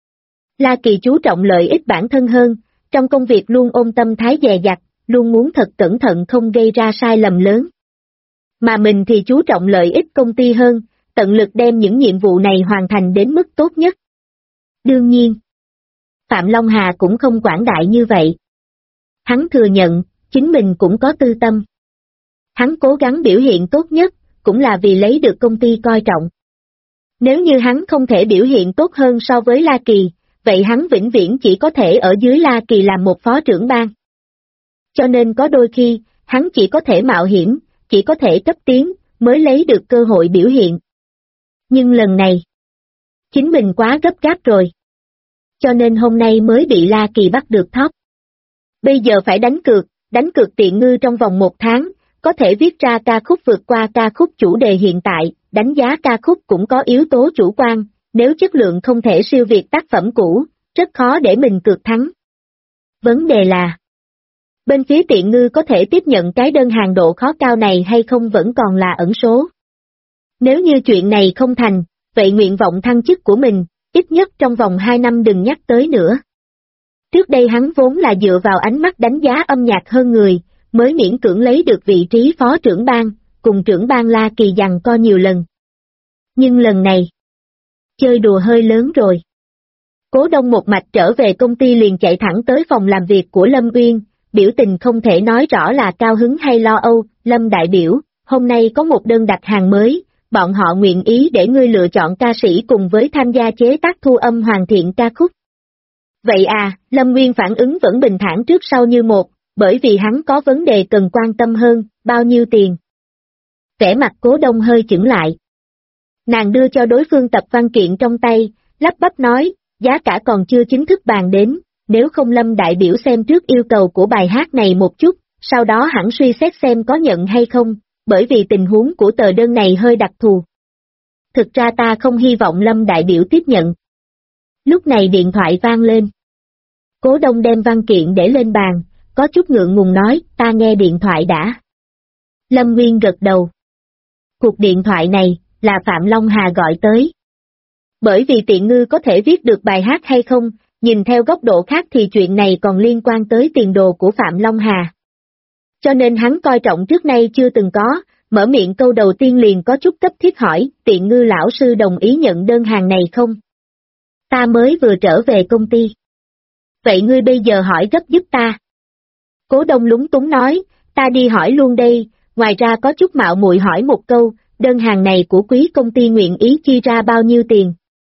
La Kỳ chú trọng lợi ích bản thân hơn, trong công việc luôn ôm tâm thái dè dặt, luôn muốn thật cẩn thận không gây ra sai lầm lớn. Mà mình thì chú trọng lợi ích công ty hơn, tận lực đem những nhiệm vụ này hoàn thành đến mức tốt nhất. Đương nhiên, Phạm Long Hà cũng không quảng đại như vậy. Hắn thừa nhận, chính mình cũng có tư tâm. Hắn cố gắng biểu hiện tốt nhất, cũng là vì lấy được công ty coi trọng. Nếu như hắn không thể biểu hiện tốt hơn so với La Kỳ, vậy hắn vĩnh viễn chỉ có thể ở dưới La Kỳ làm một phó trưởng ban. Cho nên có đôi khi, hắn chỉ có thể mạo hiểm, chỉ có thể cấp tiến, mới lấy được cơ hội biểu hiện. Nhưng lần này, chính mình quá gấp gáp rồi. Cho nên hôm nay mới bị La Kỳ bắt được thóp. Bây giờ phải đánh cược Tiện Ngư trong vòng 1 tháng, có thể viết ra ca khúc vượt qua ca khúc chủ đề hiện tại, đánh giá ca khúc cũng có yếu tố chủ quan, nếu chất lượng không thể siêu việt tác phẩm cũ, rất khó để mình cược thắng. Vấn đề là, bên phía Tiện Ngư có thể tiếp nhận cái đơn hàng độ khó cao này hay không vẫn còn là ẩn số. Nếu như chuyện này không thành, vậy nguyện vọng thăng chức của mình, ít nhất trong vòng 2 năm đừng nhắc tới nữa. Trước đây hắn vốn là dựa vào ánh mắt đánh giá âm nhạc hơn người, mới miễn cưỡng lấy được vị trí phó trưởng ban, cùng trưởng ban La Kỳ giằng co nhiều lần. Nhưng lần này, chơi đùa hơi lớn rồi. Cố Đông một mạch trở về công ty liền chạy thẳng tới phòng làm việc của Lâm Uyên, biểu tình không thể nói rõ là cao hứng hay lo âu. Lâm đại biểu, hôm nay có một đơn đặt hàng mới, bọn họ nguyện ý để ngươi lựa chọn ca sĩ cùng với tham gia chế tác thu âm hoàn thiện ca khúc. Vậy à, Lâm Nguyên phản ứng vẫn bình thản trước sau như một, bởi vì hắn có vấn đề cần quan tâm hơn, bao nhiêu tiền. Vẻ mặt Cố Đông hơi chững lại. Nàng đưa cho đối phương tập văn kiện trong tay, lắp bắp nói, giá cả còn chưa chính thức bàn đến, nếu không Lâm đại biểu xem trước yêu cầu của bài hát này một chút, sau đó hẳn suy xét xem có nhận hay không, bởi vì tình huống của tờ đơn này hơi đặc thù. Thực ra ta không hy vọng Lâm đại biểu tiếp nhận. Lúc này điện thoại vang lên. Cố Đông đem văn kiện để lên bàn, có chút ngượng ngùng nói, ta nghe điện thoại đã. Lâm Nguyên gật đầu. Cuộc điện thoại này, là Phạm Long Hà gọi tới. Bởi vì Tiện Ngư có thể viết được bài hát hay không, nhìn theo góc độ khác thì chuyện này còn liên quan tới tiền đồ của Phạm Long Hà. Cho nên hắn coi trọng trước nay chưa từng có, mở miệng câu đầu tiên liền có chút cấp thiết hỏi, Tiện Ngư lão sư đồng ý nhận đơn hàng này không? Ta mới vừa trở về công ty. Vậy ngươi bây giờ hỏi gấp giúp ta. Cố Đông lúng túng nói, ta đi hỏi luôn đây, ngoài ra có chút mạo muội hỏi một câu, đơn hàng này của quý công ty nguyện ý chi ra bao nhiêu tiền?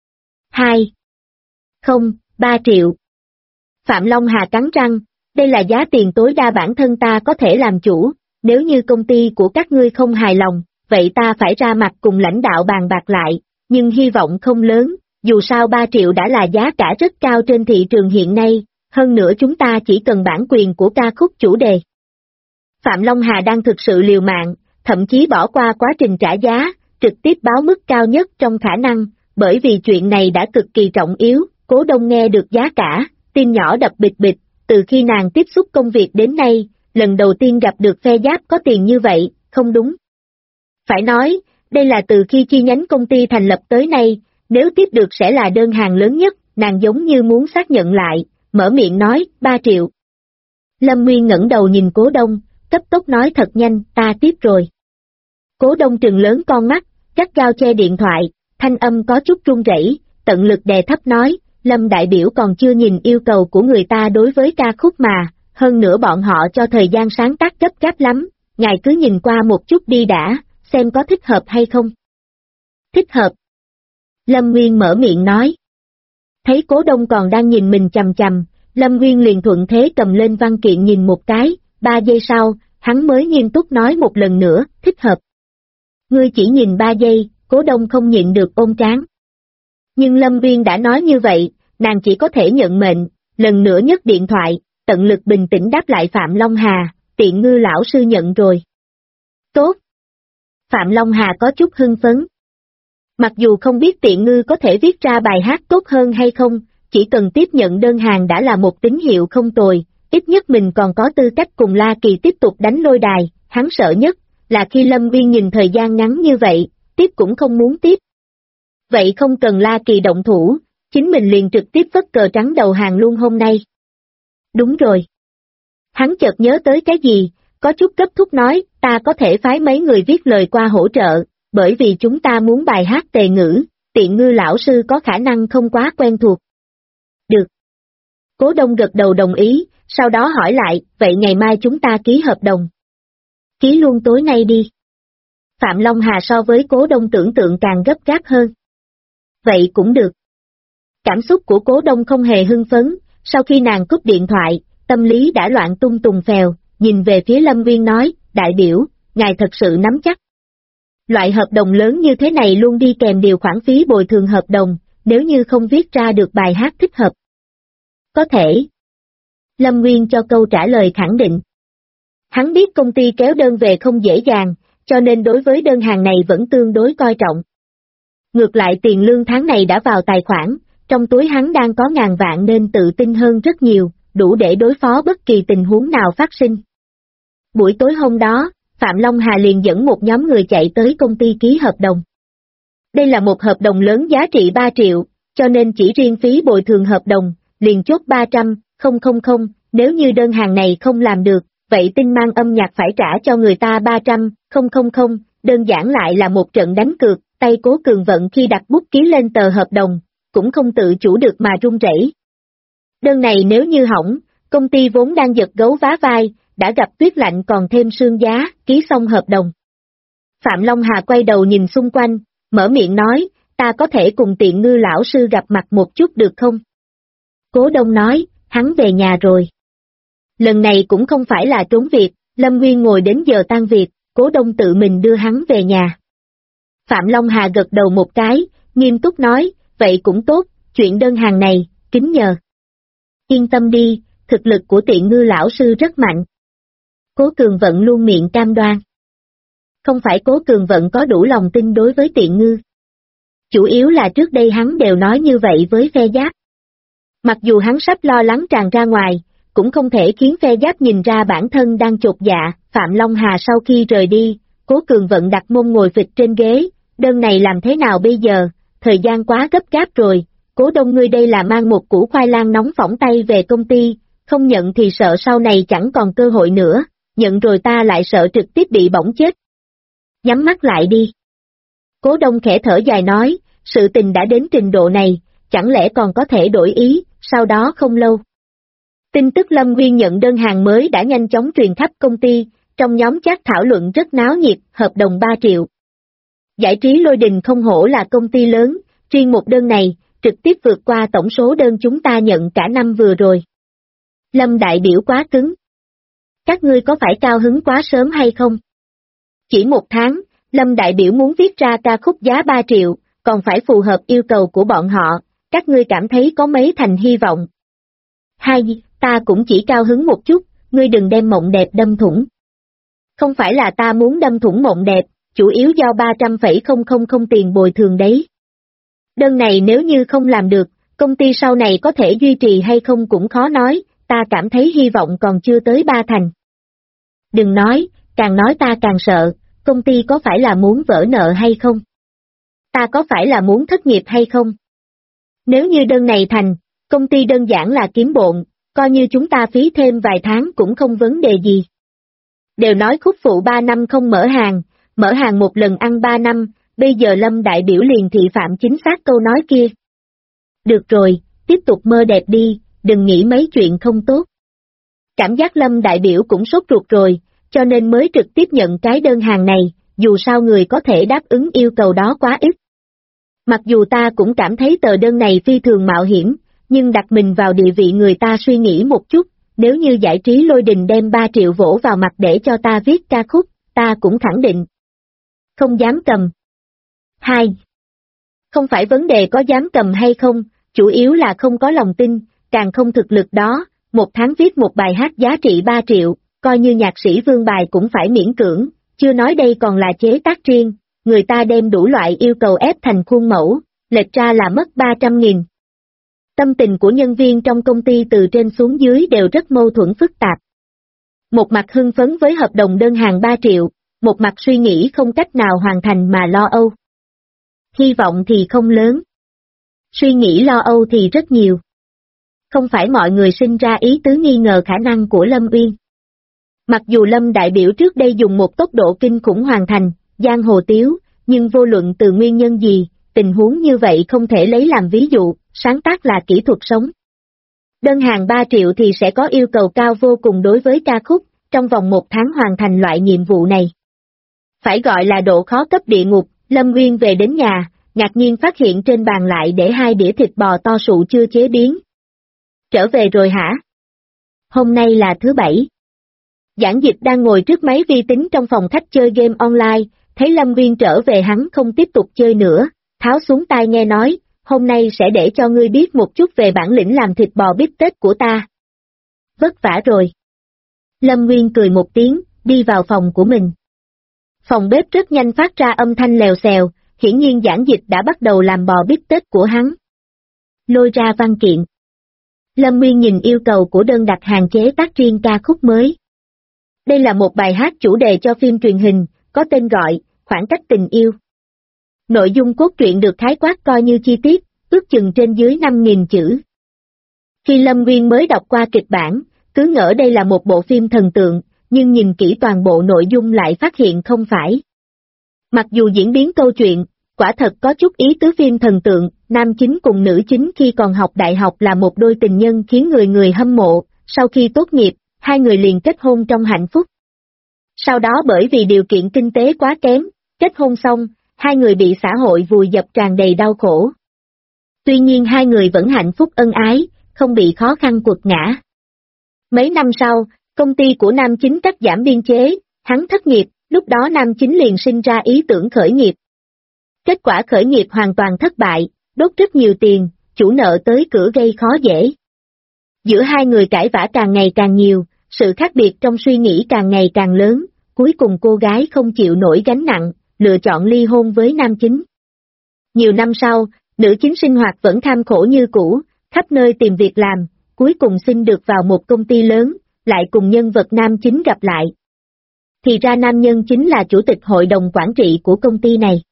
3 triệu. Phạm Long Hà cắn răng, đây là giá tiền tối đa bản thân ta có thể làm chủ, nếu như công ty của các ngươi không hài lòng, vậy ta phải ra mặt cùng lãnh đạo bàn bạc lại, nhưng hy vọng không lớn, dù sao 3 triệu đã là giá cả rất cao trên thị trường hiện nay, hơn nữa chúng ta chỉ cần bản quyền của ca khúc chủ đề. Phạm Long Hà đang thực sự liều mạng, thậm chí bỏ qua quá trình trả giá, trực tiếp báo mức cao nhất trong khả năng, bởi vì chuyện này đã cực kỳ trọng yếu. Cố Đông nghe được giá cả, tim nhỏ đập bịch bịch, từ khi nàng tiếp xúc công việc đến nay, lần đầu tiên gặp được phe giáp có tiền như vậy, không đúng. Phải nói, đây là từ khi chi nhánh công ty thành lập tới nay, nếu tiếp được sẽ là đơn hàng lớn nhất, nàng giống như muốn xác nhận lại, mở miệng nói, 3 triệu. Lâm Nguyên ngẩng đầu nhìn Cố Đông, cấp tốc nói thật nhanh, ta tiếp rồi. Cố Đông trừng lớn con mắt, gắt gao che điện thoại, thanh âm có chút run rẩy, tận lực đè thấp nói, Lâm đại biểu còn chưa nhìn yêu cầu của người ta đối với ca khúc mà, hơn nữa bọn họ cho thời gian sáng tác gấp gáp lắm, ngài cứ nhìn qua một chút đi đã, xem có thích hợp hay không. Thích hợp. Lâm Nguyên mở miệng nói. Thấy Cố Đông còn đang nhìn mình chằm chằm, Lâm Nguyên liền thuận thế cầm lên văn kiện nhìn một cái, 3 giây sau, hắn mới nghiêm túc nói một lần nữa, thích hợp. Ngươi chỉ nhìn 3 giây, Cố Đông không nhịn được ôm trán. Nhưng Lâm Nguyên đã nói như vậy, nàng chỉ có thể nhận mệnh, lần nữa nhấc điện thoại, tận lực bình tĩnh đáp lại Phạm Long Hà, Tiện Ngư lão sư nhận rồi. Tốt. Phạm Long Hà có chút hưng phấn. Mặc dù không biết Tiện Ngư có thể viết ra bài hát tốt hơn hay không, chỉ cần tiếp nhận đơn hàng đã là một tín hiệu không tồi, ít nhất mình còn có tư cách cùng La Kỳ tiếp tục đánh lôi đài, hắn sợ nhất là khi Lâm Nguyên nhìn thời gian ngắn như vậy, tiếp cũng không muốn tiếp. Vậy không cần La Kỳ động thủ, chính mình liền trực tiếp vất cờ trắng đầu hàng luôn hôm nay. Đúng rồi. Hắn chợt nhớ tới cái gì, có chút cấp thúc nói, ta có thể phái mấy người viết lời qua hỗ trợ, bởi vì chúng ta muốn bài hát tề ngữ, Tiện Ngư lão sư có khả năng không quá quen thuộc. Được. Cố Đông gật đầu đồng ý, sau đó hỏi lại, vậy ngày mai chúng ta ký hợp đồng. Ký luôn tối nay đi. Phạm Long Hà so với Cố Đông tưởng tượng càng gấp gáp hơn. Vậy cũng được. Cảm xúc của Cố Đông không hề hưng phấn, sau khi nàng cúp điện thoại, tâm lý đã loạn tung tùng phèo, nhìn về phía Lâm Nguyên nói, đại biểu, ngài thật sự nắm chắc. Loại hợp đồng lớn như thế này luôn đi kèm điều khoản phí bồi thường hợp đồng, nếu như không viết ra được bài hát thích hợp. Có thể. Lâm Nguyên cho câu trả lời khẳng định. Hắn biết công ty kéo đơn về không dễ dàng, cho nên đối với đơn hàng này vẫn tương đối coi trọng. Ngược lại tiền lương tháng này đã vào tài khoản, trong túi hắn đang có ngàn vạn nên tự tin hơn rất nhiều, đủ để đối phó bất kỳ tình huống nào phát sinh. Buổi tối hôm đó, Phạm Long Hà liền dẫn một nhóm người chạy tới công ty ký hợp đồng. Đây là một hợp đồng lớn giá trị 3 triệu, cho nên chỉ riêng phí bồi thường hợp đồng, liền chốt 300.000, nếu như đơn hàng này không làm được, vậy tinh mang âm nhạc phải trả cho người ta 300.000, đơn giản lại là một trận đánh cược, tay Cố Cường Vận khi đặt bút ký lên tờ hợp đồng, cũng không tự chủ được mà run rẩy. Đơn này nếu như hỏng, công ty vốn đang giật gấu vá vai, đã gặp tuyết lạnh còn thêm sương giá, ký xong hợp đồng. Phạm Long Hà quay đầu nhìn xung quanh, mở miệng nói, ta có thể cùng Tiện Ngư lão sư gặp mặt một chút được không? Cố Đông nói, hắn về nhà rồi. Lần này cũng không phải là trốn việc, Lâm Nguyên ngồi đến giờ tan việc, Cố Đông tự mình đưa hắn về nhà. Phạm Long Hà gật đầu một cái, nghiêm túc nói, vậy cũng tốt, chuyện đơn hàng này, kính nhờ. Yên tâm đi, thực lực của Tiện Ngư lão sư rất mạnh. Cố Cường Vận luôn miệng cam đoan. Không phải Cố Cường Vận có đủ lòng tin đối với Tiện Ngư. Chủ yếu là trước đây hắn đều nói như vậy với phe giáp. Mặc dù hắn sắp lo lắng tràn ra ngoài, cũng không thể khiến phe giáp nhìn ra bản thân đang chột dạ. Phạm Long Hà sau khi rời đi, Cố Cường Vận đặt mông ngồi phịch trên ghế, đơn này làm thế nào bây giờ, thời gian quá gấp gáp rồi, Cố Đông ngươi đây là mang một củ khoai lang nóng phỏng tay về công ty, không nhận thì sợ sau này chẳng còn cơ hội nữa, nhận rồi ta lại sợ trực tiếp bị bỏng chết. Nhắm mắt lại đi. Cố Đông khẽ thở dài nói, sự tình đã đến trình độ này, chẳng lẽ còn có thể đổi ý, sau đó không lâu. Tin tức Lâm Nguyên nhận đơn hàng mới đã nhanh chóng truyền khắp công ty, trong nhóm chat thảo luận rất náo nhiệt, hợp đồng 3 triệu. Giải trí Lôi Đình không hổ là công ty lớn, riêng một đơn này, trực tiếp vượt qua tổng số đơn chúng ta nhận cả năm vừa rồi. Lâm đại biểu quá cứng. Các ngươi có phải cao hứng quá sớm hay không? Chỉ một tháng, Lâm đại biểu muốn viết ra ca khúc giá 3 triệu, còn phải phù hợp yêu cầu của bọn họ, các ngươi cảm thấy có mấy thành hy vọng. Hai, ta cũng chỉ cao hứng một chút, ngươi đừng đem mộng đẹp đâm thủng. Không phải là ta muốn đâm thủng mộng đẹp, chủ yếu do 300,000 tiền bồi thường đấy. Đơn này nếu như không làm được, công ty sau này có thể duy trì hay không cũng khó nói, ta cảm thấy hy vọng còn chưa tới 3 thành. Đừng nói ta càng sợ, công ty có phải là muốn vỡ nợ hay không? Ta có phải là muốn thất nghiệp hay không? Nếu như đơn này thành, công ty đơn giản là kiếm bộn, coi như chúng ta phí thêm vài tháng cũng không vấn đề gì. Đều nói khúc phụ 3 năm không mở hàng một lần ăn 3 năm, bây giờ Lâm đại biểu liền thị phạm chính xác câu nói kia. Được rồi, tiếp tục mơ đẹp đi, đừng nghĩ mấy chuyện không tốt. Cảm giác Lâm đại biểu cũng sốt ruột rồi, cho nên mới trực tiếp nhận cái đơn hàng này, dù sao người có thể đáp ứng yêu cầu đó quá ít. Mặc dù ta cũng cảm thấy tờ đơn này phi thường mạo hiểm, nhưng đặt mình vào địa vị người ta suy nghĩ một chút, nếu như giải trí Lôi Đình đem 3 triệu vỗ vào mặt để cho ta viết ca khúc, ta cũng khẳng định. Không dám cầm. 2. Không phải vấn đề có dám cầm hay không, chủ yếu là không có lòng tin, càng không thực lực đó, một tháng viết một bài hát giá trị 3 triệu, coi như nhạc sĩ Vương Bài cũng phải miễn cưỡng, chưa nói đây còn là chế tác riêng, người ta đem đủ loại yêu cầu ép thành khuôn mẫu, lệch ra là mất 300.000. Tâm tình của nhân viên trong công ty từ trên xuống dưới đều rất mâu thuẫn phức tạp. Một mặt hưng phấn với hợp đồng đơn hàng 3 triệu, một mặt suy nghĩ không cách nào hoàn thành mà lo âu. Hy vọng thì không lớn. Suy nghĩ lo âu thì rất nhiều. Không phải mọi người sinh ra ý tứ nghi ngờ khả năng của Lâm Uyên. Mặc dù Lâm đại biểu trước đây dùng một tốc độ kinh khủng hoàn thành, giang hồ tiếu, nhưng vô luận từ nguyên nhân gì, tình huống như vậy không thể lấy làm ví dụ, sáng tác là kỹ thuật sống. Đơn hàng 3 triệu thì sẽ có yêu cầu cao vô cùng đối với ca khúc, trong vòng 1 tháng hoàn thành loại nhiệm vụ này. Phải gọi là độ khó cấp địa ngục, Lâm Uyên về đến nhà, ngạc nhiên phát hiện trên bàn lại để 2 đĩa thịt bò to sụ chưa chế biến. Trở về rồi hả? Hôm nay là thứ Bảy. Giảng Dịch đang ngồi trước máy vi tính trong phòng khách chơi game online, thấy Lâm Uyên trở về hắn không tiếp tục chơi nữa, tháo xuống tai nghe nói, hôm nay sẽ để cho ngươi biết một chút về bản lĩnh làm thịt bò bít tết của ta. Vất vả rồi. Lâm Uyên cười một tiếng, đi vào phòng của mình. Phòng bếp rất nhanh phát ra âm thanh lèo xèo, hiển nhiên Giảng Dịch đã bắt đầu làm bò bít tết của hắn. Lôi ra văn kiện. Lâm Uyên nhìn yêu cầu của đơn đặt hàng chế tác riêng ca khúc mới. Đây là một bài hát chủ đề cho phim truyền hình, có tên gọi, Khoảng cách tình yêu. Nội dung cốt truyện được khái quát coi như chi tiết, ước chừng trên dưới 5.000 chữ. Khi Lâm Uyên mới đọc qua kịch bản, cứ ngỡ đây là một bộ phim thần tượng, nhưng nhìn kỹ toàn bộ nội dung lại phát hiện không phải. Mặc dù diễn biến câu chuyện, quả thật có chút ý tứ phim thần tượng, nam chính cùng nữ chính khi còn học đại học là một đôi tình nhân khiến người người hâm mộ, sau khi tốt nghiệp, hai người liền kết hôn trong hạnh phúc. Sau đó bởi vì điều kiện kinh tế quá kém, kết hôn xong, hai người bị xã hội vùi dập tràn đầy đau khổ. Tuy nhiên hai người vẫn hạnh phúc ân ái, không bị khó khăn quật ngã. Mấy năm sau, công ty của nam chính cắt giảm biên chế, hắn thất nghiệp, lúc đó nam chính liền sinh ra ý tưởng khởi nghiệp. Kết quả khởi nghiệp hoàn toàn thất bại, đốt rất nhiều tiền, chủ nợ tới cửa gây khó dễ. Giữa hai người cãi vã càng ngày càng nhiều, sự khác biệt trong suy nghĩ càng ngày càng lớn, cuối cùng cô gái không chịu nổi gánh nặng, lựa chọn ly hôn với nam chính. Nhiều năm sau, nữ chính sinh hoạt vẫn kham khổ như cũ, khắp nơi tìm việc làm, cuối cùng xin được vào một công ty lớn, lại cùng nhân vật nam chính gặp lại. Thì ra nam nhân chính là chủ tịch hội đồng quản trị của công ty này.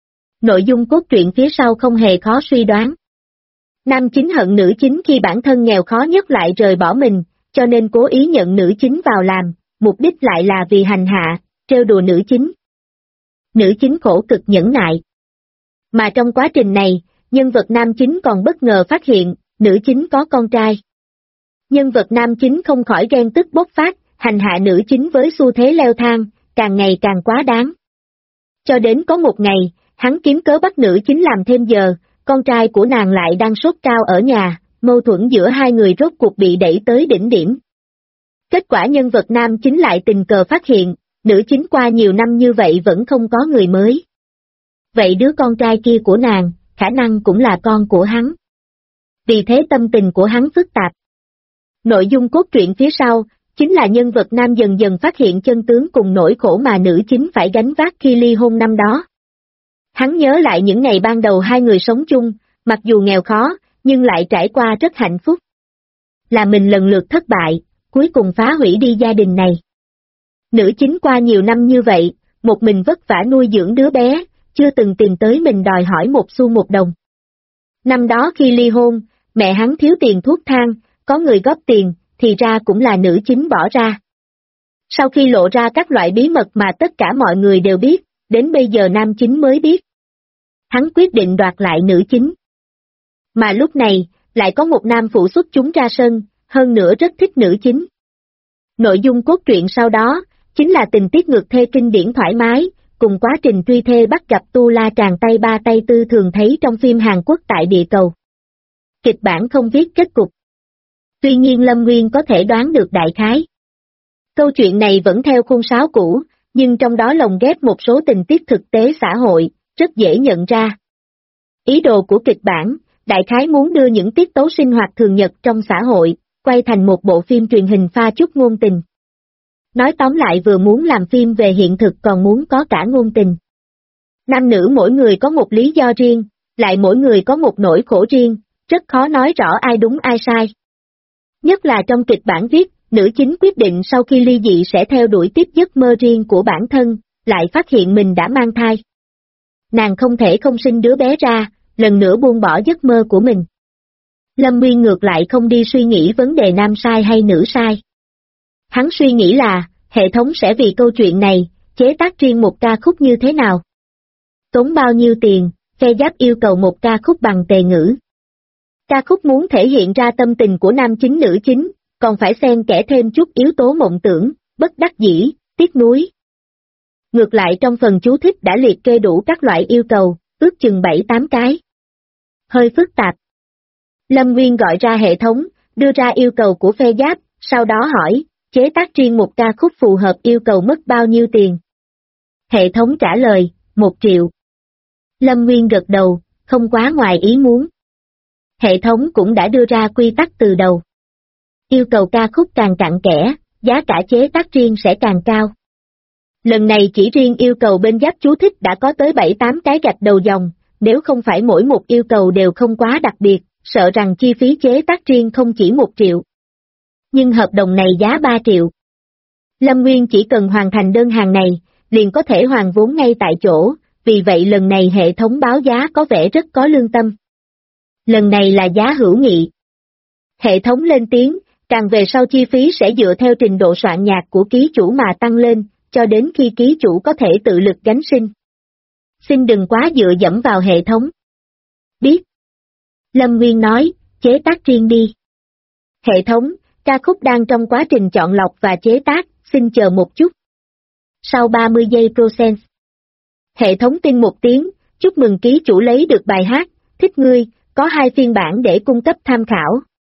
Nội dung cốt truyện phía sau không hề khó suy đoán. Nam chính hận nữ chính khi bản thân nghèo khó nhất lại rời bỏ mình, cho nên cố ý nhận nữ chính vào làm, mục đích lại là vì hành hạ, trêu đùa nữ chính. nữ chính khổ cực nhẫn nại. Mà trong quá trình này, nhân vật nam chính còn bất ngờ phát hiện, nữ chính có con trai. Nhân vật nam chính không khỏi ghen tức bốc phát, hành hạ nữ chính với xu thế leo thang, càng ngày càng quá đáng. Cho đến có một ngày, hắn kiếm cớ bắt nữ chính làm thêm giờ, con trai của nàng lại đang sốt cao ở nhà, mâu thuẫn giữa hai người rốt cuộc bị đẩy tới đỉnh điểm. Kết quả nhân vật nam chính lại tình cờ phát hiện, nữ chính qua nhiều năm như vậy vẫn không có người mới. Vậy đứa con trai kia của nàng, khả năng cũng là con của hắn. Vì thế tâm tình của hắn phức tạp. Nội dung cốt truyện phía sau, chính là nhân vật nam dần dần phát hiện chân tướng cùng nỗi khổ mà nữ chính phải gánh vác khi ly hôn năm đó. Hắn nhớ lại những ngày ban đầu hai người sống chung, mặc dù nghèo khó, nhưng lại trải qua rất hạnh phúc. Là mình lần lượt thất bại, cuối cùng phá hủy đi gia đình này. Nữ chính qua nhiều năm như vậy, một mình vất vả nuôi dưỡng đứa bé, chưa từng tìm tới mình đòi hỏi một xu một đồng. Năm đó khi ly hôn, mẹ hắn thiếu tiền thuốc thang, có người góp tiền, thì ra cũng là nữ chính bỏ ra. Sau khi lộ ra các loại bí mật mà tất cả mọi người đều biết, đến bây giờ nam chính mới biết. Hắn quyết định đoạt lại nữ chính. Mà lúc này, lại có một nam phụ xuất chúng ra sân, hơn nữa rất thích nữ chính. Nội dung cốt truyện sau đó, chính là tình tiết ngược thê kinh điển thoải mái, cùng quá trình truy thê bắt gặp tu la tràng tay ba tay tư thường thấy trong phim Hàn Quốc tại địa cầu. Kịch bản không viết kết cục. Tuy nhiên Lâm Nguyên có thể đoán được đại khái. Câu chuyện này vẫn theo khuôn sáo cũ, nhưng trong đó lồng ghép một số tình tiết thực tế xã hội, rất dễ nhận ra. Ý đồ của kịch bản, đại khái muốn đưa những tiết tấu sinh hoạt thường nhật trong xã hội, quay thành một bộ phim truyền hình pha chút ngôn tình. Nói tóm lại vừa muốn làm phim về hiện thực còn muốn có cả ngôn tình. Nam nữ mỗi người có một lý do riêng, lại mỗi người có một nỗi khổ riêng, rất khó nói rõ ai đúng ai sai. Nhất là trong kịch bản viết, nữ chính quyết định sau khi ly dị sẽ theo đuổi tiếp giấc mơ riêng của bản thân, lại phát hiện mình đã mang thai. Nàng không thể không sinh đứa bé ra, lần nữa buông bỏ giấc mơ của mình. Lâm Nguyên ngược lại không đi suy nghĩ vấn đề nam sai hay nữ sai. Hắn suy nghĩ là, hệ thống sẽ vì câu chuyện này, chế tác riêng một ca khúc như thế nào? Tốn bao nhiêu tiền, Phe Giáp yêu cầu một ca khúc bằng tề ngữ. Ca khúc muốn thể hiện ra tâm tình của nam chính nữ chính, còn phải xen kẽ thêm chút yếu tố mộng tưởng, bất đắc dĩ, tiếc nuối. Ngược lại trong phần chú thích đã liệt kê đủ các loại yêu cầu, ước chừng 7-8 cái. Hơi phức tạp. Lâm Nguyên gọi ra hệ thống, đưa ra yêu cầu của Phe Giáp, sau đó hỏi, chế tác riêng một ca khúc phù hợp yêu cầu mất bao nhiêu tiền? Hệ thống trả lời, 1 triệu. Lâm Nguyên gật đầu, không quá ngoài ý muốn. Hệ thống cũng đã đưa ra quy tắc từ đầu. Yêu cầu ca khúc càng cặn kẽ, giá cả chế tác riêng sẽ càng cao. Lần này chỉ riêng yêu cầu bên Giáp chú thích đã có tới 7-8 cái gạch đầu dòng, nếu không phải mỗi một yêu cầu đều không quá đặc biệt, sợ rằng chi phí chế tác riêng không chỉ 1 triệu. Nhưng hợp đồng này giá 3 triệu. Lâm Nguyên chỉ cần hoàn thành đơn hàng này, liền có thể hoàn vốn ngay tại chỗ, vì vậy lần này hệ thống báo giá có vẻ rất có lương tâm. Lần này là giá hữu nghị. Hệ thống lên tiếng, càng về sau chi phí sẽ dựa theo trình độ soạn nhạc của ký chủ mà tăng lên, cho đến khi ký chủ có thể tự lực gánh sinh. Xin đừng quá dựa dẫm vào hệ thống. Biết. Lâm Nguyên nói, chế tác riêng đi. Hệ thống, ca khúc đang trong quá trình chọn lọc và chế tác, xin chờ một chút. Sau 30 giây process. Hệ thống tin một tiếng, chúc mừng ký chủ lấy được bài hát, thích ngươi, có 2 phiên bản để cung cấp tham khảo.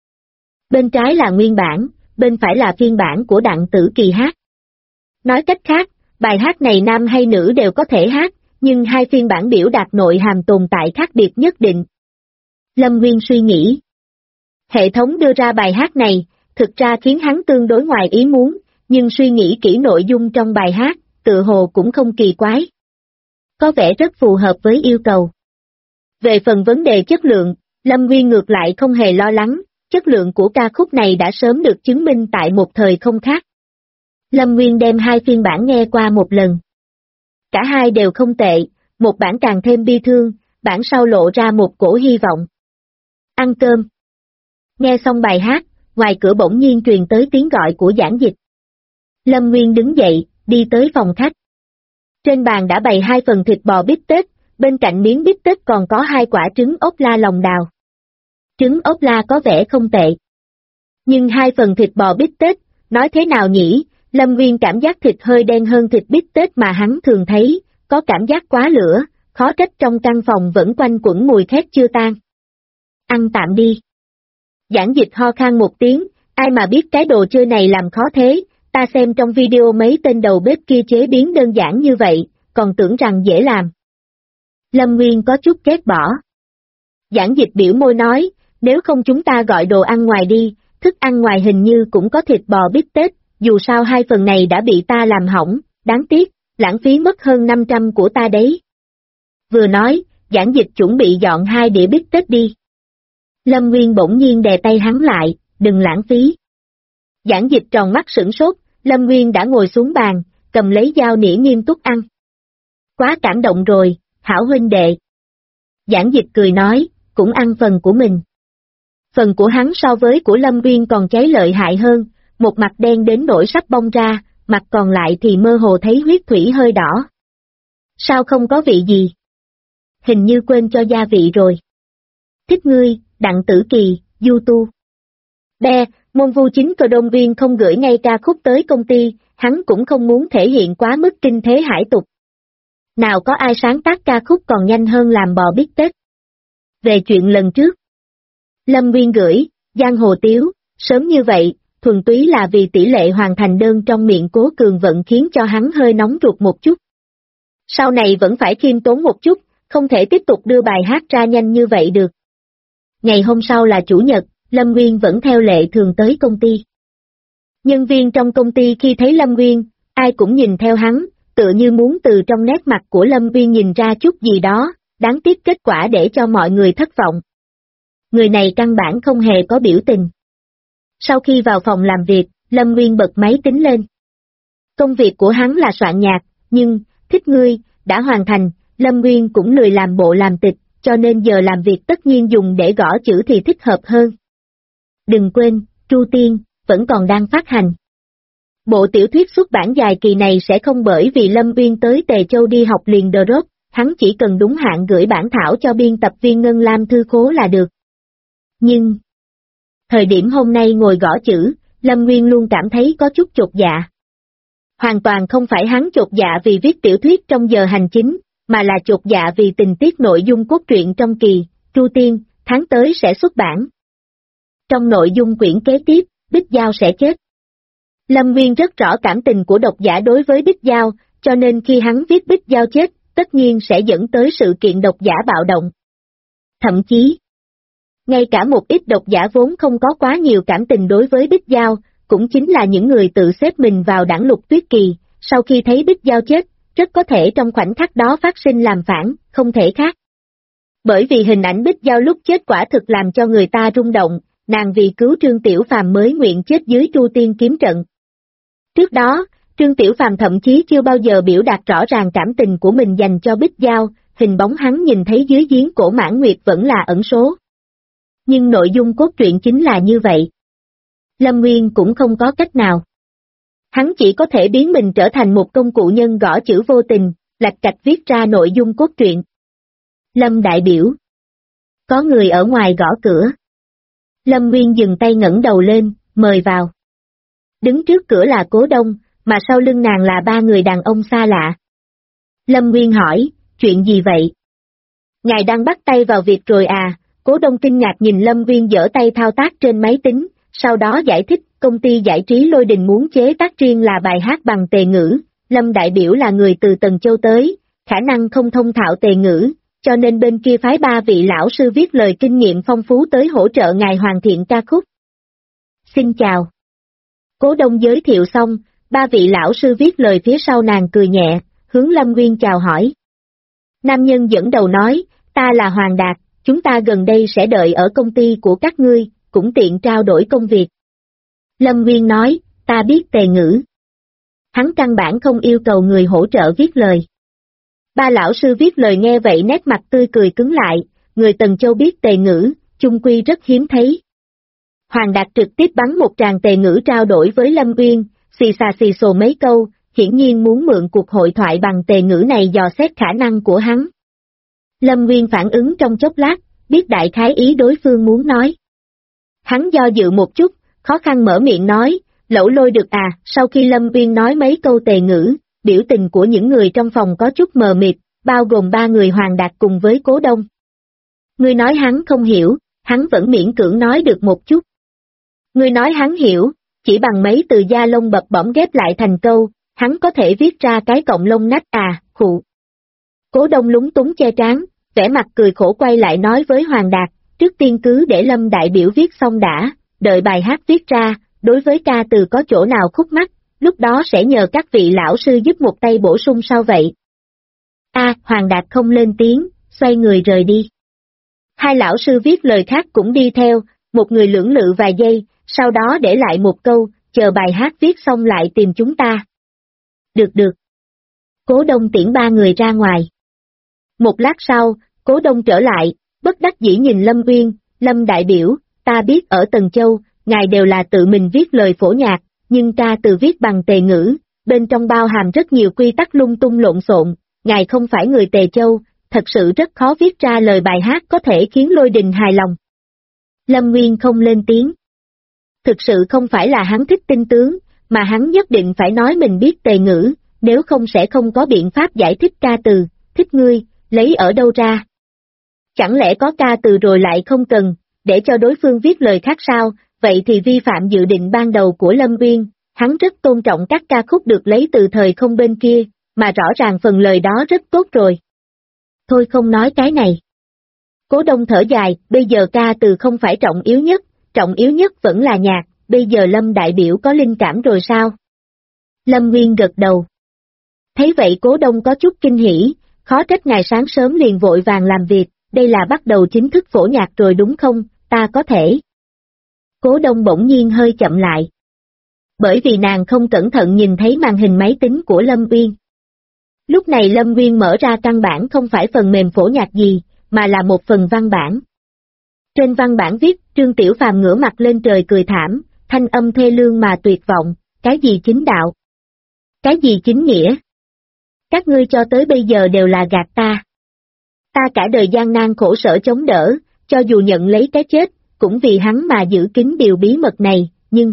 Bên trái là nguyên bản, bên phải là phiên bản của Đặng Tử Kỳ hát. Nói cách khác, bài hát này nam hay nữ đều có thể hát, nhưng 2 phiên bản biểu đạt nội hàm tồn tại khác biệt nhất định. Lâm Nguyên suy nghĩ. Hệ thống đưa ra bài hát này, thực ra khiến hắn tương đối ngoài ý muốn, nhưng suy nghĩ kỹ nội dung trong bài hát, tự hồ cũng không kỳ quái. Có vẻ rất phù hợp với yêu cầu. Về phần vấn đề chất lượng, Lâm Nguyên ngược lại không hề lo lắng, chất lượng của ca khúc này đã sớm được chứng minh tại một thời không khác. Lâm Nguyên đem 2 phiên bản nghe qua một lần. Cả hai đều không tệ, một bản càng thêm bi thương, bản sau lộ ra một cổ hy vọng. Ăn cơm. Nghe xong bài hát, ngoài cửa bỗng nhiên truyền tới tiếng gọi của giảng dịch. Lâm Nguyên đứng dậy, đi tới phòng khách. Trên bàn đã bày 2 phần thịt bò bít tết, bên cạnh miếng bít tết còn có 2 quả trứng ốp la lòng đào. Trứng ốp la có vẻ không tệ. Nhưng 2 phần thịt bò bít tết, nói thế nào nhỉ? Lâm Nguyên cảm giác thịt hơi đen hơn thịt bít tết mà hắn thường thấy, có cảm giác quá lửa, khó trách trong căn phòng vẫn quanh quẩn mùi khét chưa tan. Ăn tạm đi. Giảng Dịch ho khan một tiếng, ai mà biết cái đồ chơi này làm khó thế, ta xem trong video mấy tên đầu bếp kia chế biến đơn giản như vậy, còn tưởng rằng dễ làm. Lâm Nguyên có chút ghét bỏ. Giảng Dịch biểu môi nói, nếu không chúng ta gọi đồ ăn ngoài đi, thức ăn ngoài hình như cũng có thịt bò bít tết, dù sao 2 phần này đã bị ta làm hỏng, đáng tiếc, lãng phí mất hơn 500 của ta đấy. Vừa nói, Giảng Dịch chuẩn bị dọn 2 đĩa bít tết đi. Lâm Nguyên bỗng nhiên đè tay hắn lại, đừng lãng phí. Giảng Dịch tròn mắt sửng sốt, Lâm Nguyên đã ngồi xuống bàn, cầm lấy dao nĩa nghiêm túc ăn. Quá cảm động rồi, hảo huynh đệ. Giảng Dịch cười nói, cũng ăn phần của mình. Phần của hắn so với của Lâm Nguyên còn cháy lợi hại hơn, một mặt đen đến nỗi sắp bong ra, mặt còn lại thì mơ hồ thấy huyết thủy hơi đỏ. Sao không có vị gì? Hình như quên cho gia vị rồi. Thích ngươi, Đặng Tử Kỳ, Du Tu. Môn Vu Chính Cơ Đông Viên không gửi ngay ca khúc tới công ty, hắn cũng không muốn thể hiện quá mức kinh thế hải tục. Nào có ai sáng tác ca khúc còn nhanh hơn làm bò bít tết. Về chuyện lần trước, Lâm Nguyên gửi, Giang Hồ Tiếu, sớm như vậy, thuần túy là vì tỷ lệ hoàn thành đơn trong miệng Cố Cường Vận khiến cho hắn hơi nóng ruột một chút. Sau này vẫn phải khiêm tốn một chút, không thể tiếp tục đưa bài hát ra nhanh như vậy được. Ngày hôm sau là Chủ nhật, Lâm Nguyên vẫn theo lệ thường tới công ty. Nhân viên trong công ty khi thấy Lâm Nguyên, ai cũng nhìn theo hắn, tựa như muốn từ trong nét mặt của Lâm Nguyên nhìn ra chút gì đó, đáng tiếc kết quả để cho mọi người thất vọng. Người này căn bản không hề có biểu tình. Sau khi vào phòng làm việc, Lâm Nguyên bật máy tính lên. Công việc của hắn là soạn nhạc, nhưng, Thích ngươi, đã hoàn thành, Lâm Nguyên cũng lười làm bộ làm tịch, cho nên giờ làm việc tất nhiên dùng để gõ chữ thì thích hợp hơn. Đừng quên, Tru Tiên, vẫn còn đang phát hành. Bộ tiểu thuyết xuất bản dài kỳ này sẽ không bởi vì Lâm Nguyên tới Tề Châu đi học liền drop, hắn chỉ cần đúng hạn gửi bản thảo cho biên tập viên Ngân Lam thư khố là được. Nhưng, thời điểm hôm nay ngồi gõ chữ, Lâm Nguyên luôn cảm thấy có chút chột dạ. Hoàn toàn không phải hắn chột dạ vì viết tiểu thuyết trong giờ hành chính, mà là chột dạ vì tình tiết nội dung cốt truyện trong kỳ, Tru Tiên, tháng tới sẽ xuất bản. Trong nội dung quyển kế tiếp, Bích Giao sẽ chết. Lâm Nguyên rất rõ cảm tình của độc giả đối với Bích Giao, cho nên khi hắn viết Bích Giao chết, tất nhiên sẽ dẫn tới sự kiện độc giả bạo động. Thậm chí, ngay cả một ít độc giả vốn không có quá nhiều cảm tình đối với Bích Giao, cũng chính là những người tự xếp mình vào đảng Lục Tuyết Kỳ, sau khi thấy Bích Giao chết, rất có thể trong khoảnh khắc đó phát sinh làm phản, không thể khác. Bởi vì hình ảnh Bích Giao lúc chết quả thực làm cho người ta rung động, nàng vì cứu Trương Tiểu Phàm mới nguyện chết dưới Tru Tiên kiếm trận. Trước đó, Trương Tiểu Phàm thậm chí chưa bao giờ biểu đạt rõ ràng cảm tình của mình dành cho Bích Giao, hình bóng hắn nhìn thấy dưới giếng cổ Mãn Nguyệt vẫn là ẩn số. Nhưng nội dung cốt truyện chính là như vậy. Lâm Nguyên cũng không có cách nào. Hắn chỉ có thể biến mình trở thành một công cụ nhân gõ chữ vô tình, lạch cạch viết ra nội dung cốt truyện. Lâm đại biểu. Có người ở ngoài gõ cửa. Lâm Nguyên dừng tay ngẩng đầu lên, mời vào. Đứng trước cửa là Cố Đông, mà sau lưng nàng là 3 người đàn ông xa lạ. Lâm Nguyên hỏi, chuyện gì vậy? Ngài đang bắt tay vào việc rồi à? Cố Đông kinh ngạc nhìn Lâm Nguyên giở tay thao tác trên máy tính, sau đó giải thích, công ty giải trí Lôi Đình muốn chế tác riêng là bài hát bằng Tề ngữ, Lâm đại biểu là người từ Tần Châu tới, khả năng không thông thạo Tề ngữ, cho nên bên kia phái 3 vị lão sư viết lời kinh nghiệm phong phú tới hỗ trợ ngài hoàn thiện ca khúc. Xin chào. Cố Đông giới thiệu xong, 3 vị lão sư viết lời phía sau nàng cười nhẹ, hướng Lâm Nguyên chào hỏi. Nam nhân dẫn đầu nói, ta là Hoàng Đạt, chúng ta gần đây sẽ đợi ở công ty của các ngươi, cũng tiện trao đổi công việc. Lâm Nguyên nói, ta biết Tề ngữ. Hắn căn bản không yêu cầu người hỗ trợ viết lời. 3 lão sư viết lời nghe vậy nét mặt tươi cười cứng lại, người Tần Châu biết Tề ngữ, chung quy rất hiếm thấy. Hoàng Đạt trực tiếp bắn một tràng Tề ngữ trao đổi với Lâm Nguyên, xì xà xì xồ mấy câu, hiển nhiên muốn mượn cuộc hội thoại bằng tề ngữ này dò xét khả năng của hắn. Lâm Nguyên phản ứng trong chốc lát, biết đại khái ý đối phương muốn nói. Hắn do dự một chút, khó khăn mở miệng nói, Lẩu Lôi được à, sau khi Lâm Nguyên nói mấy câu tề ngữ, biểu tình của những người trong phòng có chút mờ mịt, bao gồm 3 người Hoàng Đạt cùng với Cố Đông. Ngươi nói hắn không hiểu, hắn vẫn miễn cưỡng nói được một chút. Ngươi nói hắn hiểu, chỉ bằng mấy từ da lông bập bõm ghép lại thành câu, hắn có thể viết ra cái cọng lông nách à, khụ. Cố Đông lúng túng che trán, vẻ mặt cười khổ quay lại nói với Hoàng Đạt, trước tiên cứ để Lâm đại biểu viết xong đã, đợi bài hát viết ra, đối với ca từ có chỗ nào khúc mắc, lúc đó sẽ nhờ các vị lão sư giúp một tay bổ sung sao vậy. Hoàng Đạt không lên tiếng, xoay người rời đi. 2 lão sư viết lời khác cũng đi theo, một người lưỡng lự vài giây, sau đó để lại một câu, chờ bài hát viết xong lại tìm chúng ta. Được. Cố Đông tiễn 3 người ra ngoài. Một lát sau, Cố Đông trở lại, bất đắc dĩ nhìn Lâm Uyên, Lâm đại biểu, ta biết ở Tần Châu, ngài đều là tự mình viết lời phổ nhạc, nhưng ca từ viết bằng tề ngữ, bên trong bao hàm rất nhiều quy tắc lung tung lộn xộn, ngài không phải người Tề Châu, thật sự rất khó viết ra lời bài hát có thể khiến Lôi Đình hài lòng. Lâm Nguyên không lên tiếng. Thực sự không phải là hắn thích tinh tướng, mà hắn nhất định phải nói mình biết tề ngữ, nếu không sẽ không có biện pháp giải thích ca từ, thích ngươi, lấy ở đâu ra. Chẳng lẽ có ca từ rồi lại không cần, để cho đối phương viết lời khác sao, vậy thì vi phạm dự định ban đầu của Lâm Nguyên, hắn rất tôn trọng các ca khúc được lấy từ thời không bên kia, mà rõ ràng phần lời đó rất tốt rồi. Thôi không nói cái này. Cố Đông thở dài, bây giờ ca từ không phải trọng yếu nhất vẫn là nhạc, bây giờ Lâm đại biểu có linh cảm rồi sao? Lâm Nguyên gật đầu. Thấy vậy Cố Đông có chút kinh hỉ, khó trách ngài sáng sớm liền vội vàng làm việc, đây là bắt đầu chính thức phổ nhạc rồi đúng không, ta có thể. Cố Đông bỗng nhiên hơi chậm lại. Bởi vì nàng không cẩn thận nhìn thấy màn hình máy tính của Lâm Uyên. Lúc này Lâm Nguyên mở ra căn bản không phải phần mềm phổ nhạc gì, mà là một phần văn bản. Trên văn bản viết, Trương Tiểu Phàm ngửa mặt lên trời cười thảm, thanh âm thê lương mà tuyệt vọng, cái gì chính đạo? Cái gì chính nghĩa? Các ngươi cho tới bây giờ đều là gạt ta. Ta cả đời gian nan khổ sở chống đỡ, cho dù nhận lấy cái chết, cũng vì hắn mà giữ kín điều bí mật này, nhưng...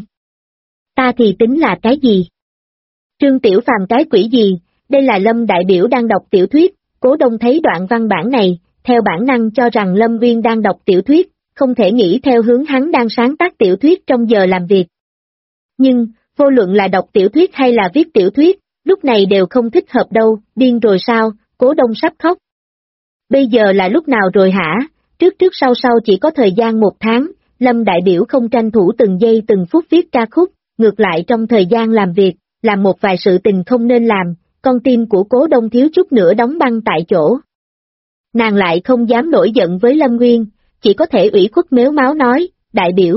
Ta thì tính là cái gì? Trương Tiểu Phàm cái quỷ gì? Đây là Lâm đại biểu đang đọc tiểu thuyết, Cố Đông thấy đoạn văn bản này, theo bản năng cho rằng Lâm Nguyên đang đọc tiểu thuyết, không thể nghĩ theo hướng hắn đang sáng tác tiểu thuyết trong giờ làm việc. Nhưng, vô luận là đọc tiểu thuyết hay là viết tiểu thuyết, lúc này đều không thích hợp đâu, điên rồi sao, Cố Đông sắp khóc. Bây giờ là lúc nào rồi hả, trước sau chỉ có thời gian 1 tháng, Lâm đại biểu không tranh thủ từng giây từng phút viết ca khúc, ngược lại trong thời gian làm việc, làm một vài sự tình không nên làm, con tim của Cố Đông thiếu chút nữa đóng băng tại chỗ. Nàng lại không dám nổi giận với Lâm Nguyên, chỉ có thể ủy khuất mếu máo nói, đại biểu.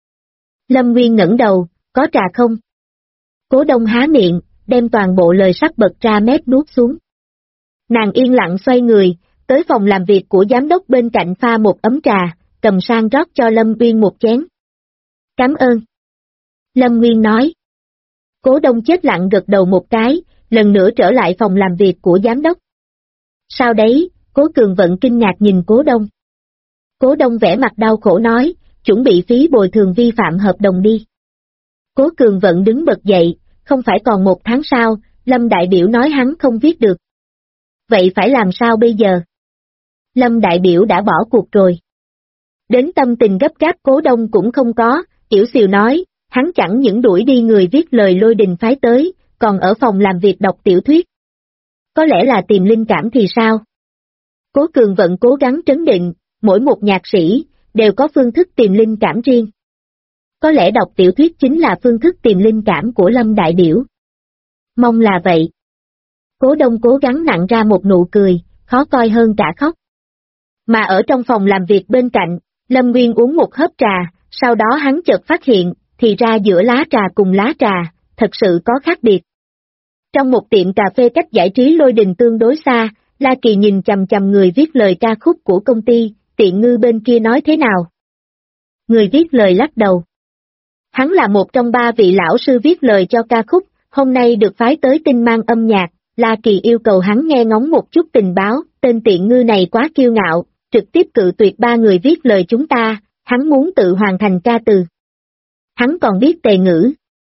Lâm Nguyên ngẩng đầu, có trà không? Cố Đông há miệng, đem toàn bộ lời sắc bật ra mép nuốt xuống. Nàng yên lặng xoay người, tới phòng làm việc của giám đốc bên cạnh pha một ấm trà, cầm sang rót cho Lâm Nguyên một chén. Cảm ơn. Lâm Nguyên nói. Cố Đông chết lặng gật đầu một cái, lần nữa trở lại phòng làm việc của giám đốc. Sau đấy, Cố Cường Vận kinh ngạc nhìn Cố Đông. Cố Đông vẻ mặt đau khổ nói, chuẩn bị phí bồi thường vi phạm hợp đồng đi. Cố Cường Vận đứng bật dậy, không phải còn 1 tháng sau, Lâm đại biểu nói hắn không viết được. Vậy phải làm sao bây giờ? Lâm đại biểu đã bỏ cuộc rồi. Đến tâm tình gấp gáp Cố Đông cũng không có, Yểu Xìu nói, hắn chẳng những đuổi đi người viết lời Lôi Đình phái tới, còn ở phòng làm việc đọc tiểu thuyết. Có lẽ là tìm linh cảm thì sao? Cố Cường Vận cố gắng trấn định, mỗi một nhạc sĩ, đều có phương thức tìm linh cảm riêng. Có lẽ đọc tiểu thuyết chính là phương thức tìm linh cảm của Lâm đại biểu. Mong là vậy. Cố Đông cố gắng nặn ra một nụ cười, khó coi hơn cả khóc. Mà ở trong phòng làm việc bên cạnh, Lâm Nguyên uống một hớp trà, sau đó hắn chợt phát hiện, thì ra giữa lá trà cùng lá trà, thật sự có khác biệt. Trong một tiệm cà phê cách giải trí Lôi Đình tương đối xa, La Kỳ nhìn chằm chằm người viết lời ca khúc của công ty, Tiện Ngư bên kia nói thế nào? Người viết lời lắc đầu. Hắn là một trong 3 vị lão sư viết lời cho ca khúc, hôm nay được phái tới Tinh Mang âm nhạc, La Kỳ yêu cầu hắn nghe ngóng một chút tình báo, tên tiện ngư này quá kiêu ngạo, trực tiếp cự tuyệt 3 người viết lời chúng ta, hắn muốn tự hoàn thành ca từ. Hắn còn biết Tề ngữ.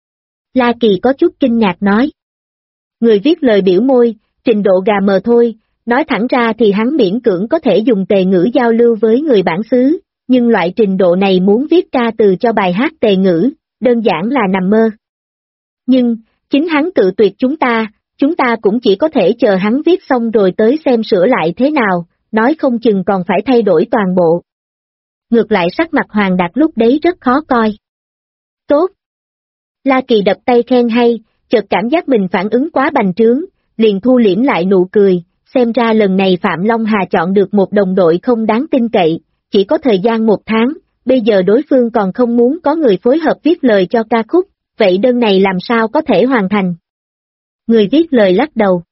La Kỳ có chút kinh ngạc nói. Người viết lời biểu môi, trình độ gà mờ thôi, nói thẳng ra thì hắn miễn cưỡng có thể dùng Tề ngữ giao lưu với người bản xứ, nhưng loại trình độ này muốn viết ca từ cho bài hát Tề ngữ, đơn giản là nằm mơ. Nhưng, chính hắn cự tuyệt chúng ta cũng chỉ có thể chờ hắn viết xong rồi tới xem sửa lại thế nào, nói không chừng còn phải thay đổi toàn bộ. Ngược lại sắc mặt Hoàng Đạt lúc đấy rất khó coi. Tốt! La Kỳ đập tay khen hay, chợt cảm giác mình phản ứng quá bành trướng, liền thu liễm lại nụ cười, xem ra lần này Phạm Long Hà chọn được một đồng đội không đáng tin cậy, chỉ có thời gian 1 tháng, bây giờ đối phương còn không muốn có người phối hợp viết lời cho ca khúc, vậy đơn này làm sao có thể hoàn thành? Người viết lời lắc đầu.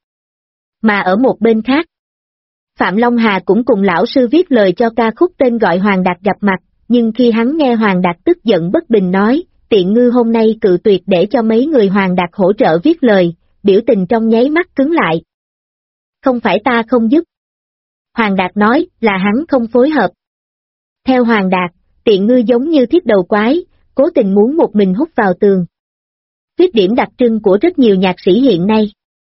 Mà ở một bên khác, Phạm Long Hà cũng cùng lão sư viết lời cho ca khúc tên gọi Hoàng Đạt gặp mặt, nhưng khi hắn nghe Hoàng Đạt tức giận bất bình nói, tiện ngư hôm nay cự tuyệt để cho mấy người Hoàng Đạt hỗ trợ viết lời, biểu tình trong nháy mắt cứng lại. Không phải ta không giúp. Hoàng Đạt nói là hắn không phối hợp. Theo Hoàng Đạt, tiện ngư giống như thiết đầu quái, cố tình muốn một mình hút vào tường. Khuyết điểm đặc trưng của rất nhiều nhạc sĩ hiện nay.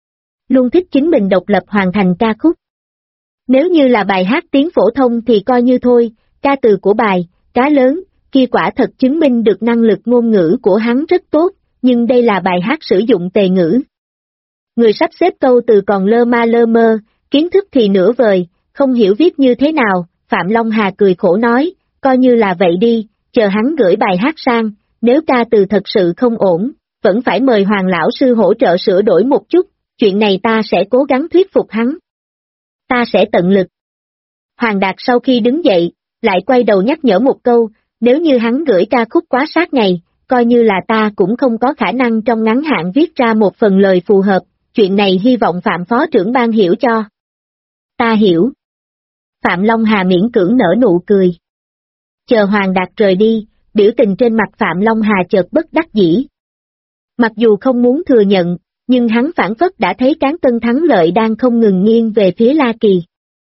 Luôn thích chính mình độc lập hoàn thành ca khúc. Nếu như là bài hát tiếng phổ thông thì coi như thôi, ca từ của bài, cá lớn, kia quả thật chứng minh được năng lực ngôn ngữ của hắn rất tốt, nhưng đây là bài hát sử dụng Tề ngữ. Người sắp xếp câu từ còn lơ mơ, kiến thức thì nửa vời, không hiểu viết như thế nào, Phạm Long Hà cười khổ nói, coi như là vậy đi, chờ hắn gửi bài hát sang, nếu ca từ thật sự không ổn, vẫn phải mời Hoàng lão sư hỗ trợ sửa đổi một chút, chuyện này ta sẽ cố gắng thuyết phục hắn. Ta sẽ tận lực. Hoàng Đạt sau khi đứng dậy, lại quay đầu nhắc nhở một câu, nếu như hắn gửi ca khúc quá sát ngày, coi như là ta cũng không có khả năng trong ngắn hạn viết ra một phần lời phù hợp, chuyện này hy vọng Phạm phó trưởng ban hiểu cho. Ta hiểu. Phạm Long Hà miễn cưỡng nở nụ cười. Chờ Hoàng Đạt rời đi, biểu tình trên mặt Phạm Long Hà chợt bất đắc dĩ. Mặc dù không muốn thừa nhận, nhưng hắn phản phất đã thấy cán cân thắng lợi đang không ngừng nghiêng về phía La Kỳ.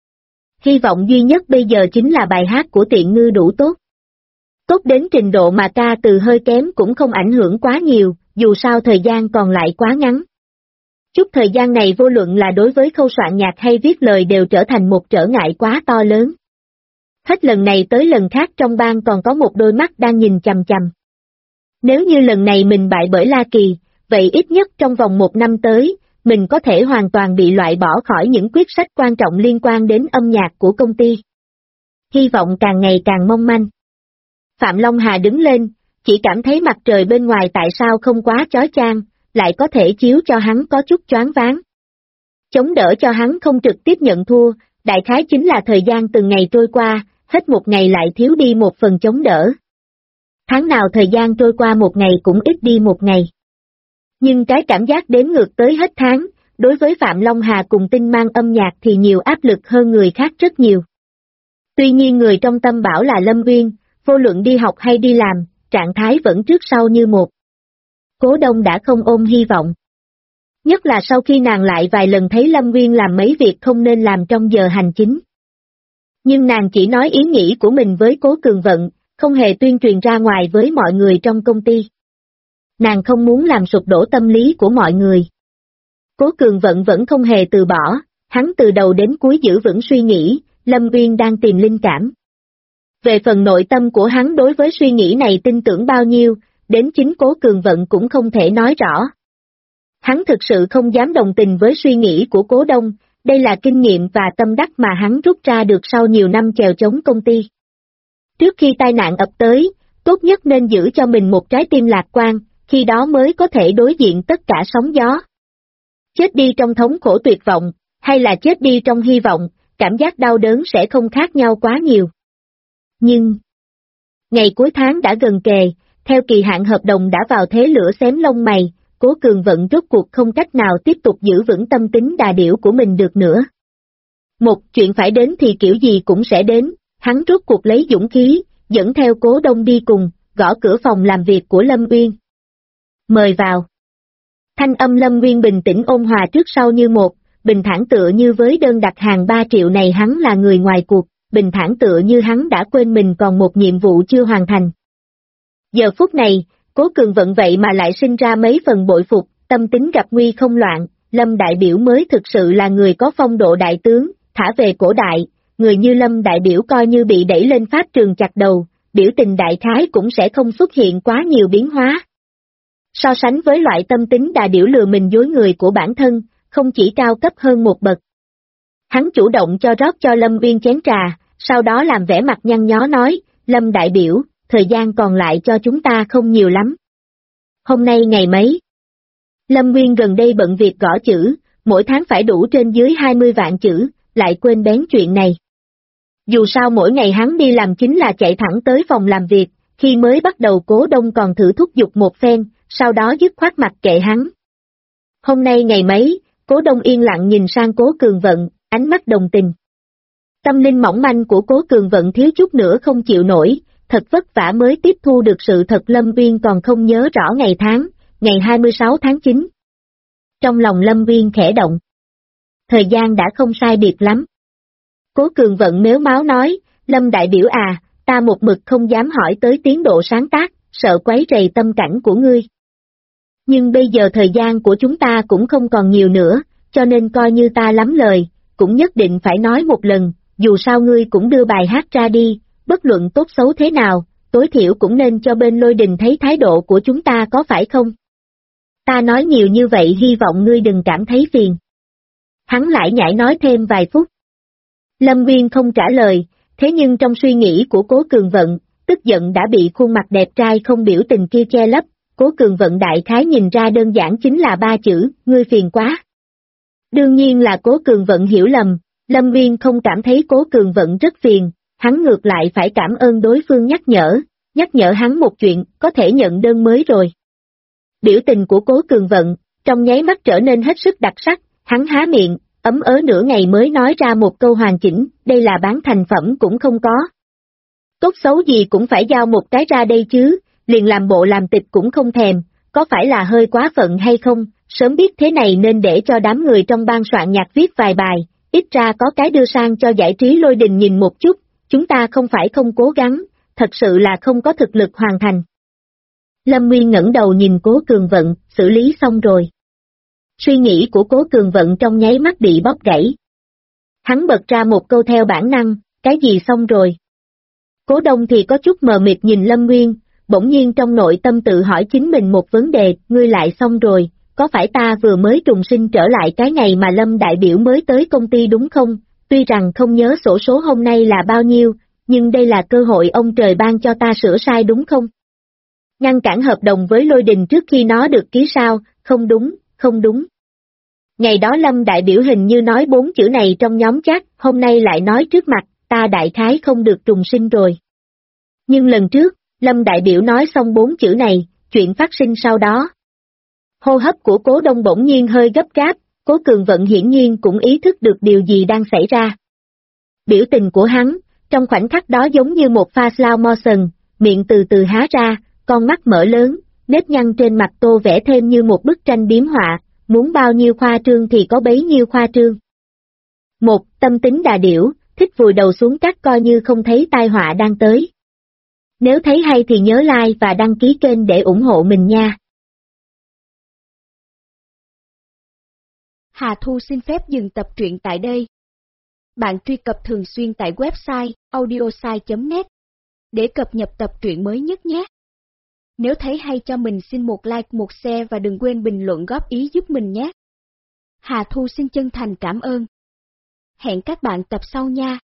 Hy vọng duy nhất bây giờ chính là bài hát của tiện ngư đủ tốt. Tốt đến trình độ mà ca từ hơi kém cũng không ảnh hưởng quá nhiều, dù sao thời gian còn lại quá ngắn. Chút thời gian này vô luận là đối với khâu soạn nhạc hay viết lời đều trở thành một trở ngại quá to lớn. Hết lần này tới lần khác trong ban còn có một đôi mắt đang nhìn chằm chằm. Nếu như lần này mình bại bởi La Kỳ, vậy ít nhất trong vòng 1 năm tới, mình có thể hoàn toàn bị loại bỏ khỏi những quyết sách quan trọng liên quan đến âm nhạc của công ty. Hy vọng càng ngày càng mong manh. Phạm Long Hà đứng lên, chỉ cảm thấy mặt trời bên ngoài tại sao không quá chói chang, lại có thể chiếu cho hắn có chút choáng váng. Chống đỡ cho hắn không trực tiếp nhận thua, đại khái chính là thời gian từng ngày trôi qua, hết một ngày lại thiếu đi một phần chống đỡ. Tháng nào thời gian trôi qua một ngày cũng ít đi một ngày. Nhưng cái cảm giác đếm ngược tới hết tháng, đối với Phạm Long Hà cùng Tinh Mang âm nhạc thì nhiều áp lực hơn người khác rất nhiều. Tuy nhiên người trong tâm bảo là Lâm Uyên, vô luận đi học hay đi làm, trạng thái vẫn trước sau như một. Cố Đông đã không ôm hy vọng. Nhất là sau khi nàng lại vài lần thấy Lâm Uyên làm mấy việc không nên làm trong giờ hành chính. Nhưng nàng chỉ nói ý nghĩ của mình với Cố Cường Vận, không hề tuyên truyền ra ngoài với mọi người trong công ty. Nàng không muốn làm sụp đổ tâm lý của mọi người. Cố Cường Vận vẫn không hề từ bỏ, hắn từ đầu đến cuối giữ vững suy nghĩ, Lâm Uyên đang tìm linh cảm. Về phần nội tâm của hắn đối với suy nghĩ này tin tưởng bao nhiêu, đến chính Cố Cường Vận cũng không thể nói rõ. Hắn thực sự không dám đồng tình với suy nghĩ của Cố Đông, đây là kinh nghiệm và tâm đắc mà hắn rút ra được sau nhiều năm chèo chống công ty. Trước khi tai nạn ập tới, tốt nhất nên giữ cho mình một trái tim lạc quan, khi đó mới có thể đối diện tất cả sóng gió. Chết đi trong thống khổ tuyệt vọng, hay là chết đi trong hy vọng, cảm giác đau đớn sẽ không khác nhau quá nhiều. Nhưng, ngày cuối tháng đã gần kề, theo kỳ hạn hợp đồng đã vào thế lửa xém lông mày, Cố Cường Vận rốt cuộc không cách nào tiếp tục giữ vững tâm tính đà điểu của mình được nữa. Một chuyện phải đến thì kiểu gì cũng sẽ đến, hắn rốt cuộc lấy dũng khí, dẫn theo Cố Đông đi cùng, gõ cửa phòng làm việc của Lâm Uyên. Mời vào. Thanh âm Lâm Nguyên bình tĩnh ôn hòa trước sau như một, bình thản tựa như với đơn đặt hàng 3 triệu này hắn là người ngoài cuộc, bình thản tựa như hắn đã quên mình còn một nhiệm vụ chưa hoàn thành. Giờ phút này, Cố Cường Vận vậy mà lại sinh ra mấy phần bội phục, tâm tính gặp nguy không loạn, Lâm đại biểu mới thực sự là người có phong độ đại tướng, thả về cổ đại, người như Lâm đại biểu coi như bị đẩy lên pháp trường chặt đầu, biểu tình đại khái cũng sẽ không xuất hiện quá nhiều biến hóa. So sánh với loại tâm tính đà điểu lừa mình dối người của bản thân, không chỉ cao cấp hơn một bậc. Hắn chủ động cho rót cho Lâm Uyên chén trà, sau đó làm vẻ mặt nhăn nhó nói, Lâm đại biểu, thời gian còn lại cho chúng ta không nhiều lắm. Hôm nay ngày mấy? Lâm Uyên gần đây bận việc gõ chữ, mỗi tháng phải đủ trên dưới 20 vạn chữ, lại quên bén chuyện này. Dù sao mỗi ngày hắn đi làm chính là chạy thẳng tới phòng làm việc, khi mới bắt đầu Cố Đông còn thử thúc giục một phen, sau đó dứt khoát mặc kệ hắn. Hôm nay ngày mấy, Cố Đông yên lặng nhìn sang Cố Cường Vận, ánh mắt đồng tình. Tâm linh mỏng manh của Cố Cường Vận thiếu chút nữa không chịu nổi, thật vất vả mới tiếp thu được sự thật Lâm Uyên còn không nhớ rõ ngày tháng, ngày 26 tháng 9. Trong lòng Lâm Uyên khẽ động. Thời gian đã không sai biệt lắm. Cố Cường Vận mếu máo nói, Lâm đại biểu à, ta một mực không dám hỏi tới tiến độ sáng tác, sợ quấy rầy tâm cảnh của ngươi. Nhưng bây giờ thời gian của chúng ta cũng không còn nhiều nữa, cho nên coi như ta lắm lời, cũng nhất định phải nói một lần, dù sao ngươi cũng đưa bài hát ra đi, bất luận tốt xấu thế nào, tối thiểu cũng nên cho bên Lôi Đình thấy thái độ của chúng ta có phải không? Ta nói nhiều như vậy hy vọng ngươi đừng cảm thấy phiền. Hắn lại nhảy nói thêm vài phút. Lâm Nguyên không trả lời, thế nhưng trong suy nghĩ của Cố Cường Vận, tức giận đã bị khuôn mặt đẹp trai không biểu tình kia che lấp, Cố Cường Vận đại khái nhìn ra đơn giản chính là 3 chữ, ngươi phiền quá. Đương nhiên là Cố Cường Vận hiểu lầm, Lâm Nguyên không cảm thấy Cố Cường Vận rất phiền, hắn ngược lại phải cảm ơn đối phương nhắc nhở hắn một chuyện, có thể nhận đơn mới rồi. Biểu tình của Cố Cường Vận, trong nháy mắt trở nên hết sức đặc sắc, hắn há miệng, ấm ớ nửa ngày mới nói ra một câu hoàn chỉnh, đây là bán thành phẩm cũng không có. Tốt xấu gì cũng phải giao một cái ra đây chứ, liền làm bộ làm tịch cũng không thèm, có phải là hơi quá phận hay không, sớm biết thế này nên để cho đám người trong ban soạn nhạc viết vài bài, ít ra có cái đưa sang cho giải trí Lôi Đình nhìn một chút, chúng ta không phải không cố gắng, thật sự là không có thực lực hoàn thành. Lâm Nguyên ngẩng đầu nhìn Cố Cường Vận, xử lý xong rồi. Suy nghĩ của Cố Cường Vận trong nháy mắt bị bóp gãy. Hắn bật ra một câu theo bản năng, cái gì xong rồi? Cố Đông thì có chút mờ mịt nhìn Lâm Nguyên, bỗng nhiên trong nội tâm tự hỏi chính mình một vấn đề, ngươi lại xong rồi, có phải ta vừa mới trùng sinh trở lại cái ngày mà Lâm đại biểu mới tới công ty đúng không? Tuy rằng không nhớ xổ số hôm nay là bao nhiêu, nhưng đây là cơ hội ông trời ban cho ta sửa sai đúng không? Ngăn cản hợp đồng với Lôi Đình trước khi nó được ký sao, không đúng, không đúng. Ngày đó Lâm đại biểu hình như nói 4 chữ này trong nhóm chat, hôm nay lại nói trước mặt, ta đại khái không được trùng sinh rồi. Nhưng lần trước, Lâm đại biểu nói xong 4 chữ này, chuyện phát sinh sau đó. Hô hấp của Cố Đông bỗng nhiên hơi gấp gáp, Cố Cường Vận hiển nhiên cũng ý thức được điều gì đang xảy ra. Biểu tình của hắn, trong khoảnh khắc đó giống như một pha slow motion, miệng từ từ há ra, con mắt mở lớn, nếp nhăn trên mặt tô vẽ thêm như một bức tranh biếm họa, muốn bao nhiêu khoa trương thì có bấy nhiêu khoa trương. Một, tâm tính đà điểu, thích vùi đầu xuống cắt coi như không thấy tai họa đang tới. Nếu thấy hay thì nhớ like và đăng ký kênh để ủng hộ mình nha. Hà Thu xin phép dừng tập truyện tại đây. Bạn truy cập thường xuyên tại website audiosai.net để cập nhật tập truyện mới nhất nhé. Nếu thấy hay cho mình xin một like, một share và đừng quên bình luận góp ý giúp mình nhé. Hà Thu xin chân thành cảm ơn. Hẹn các bạn tập sau nha.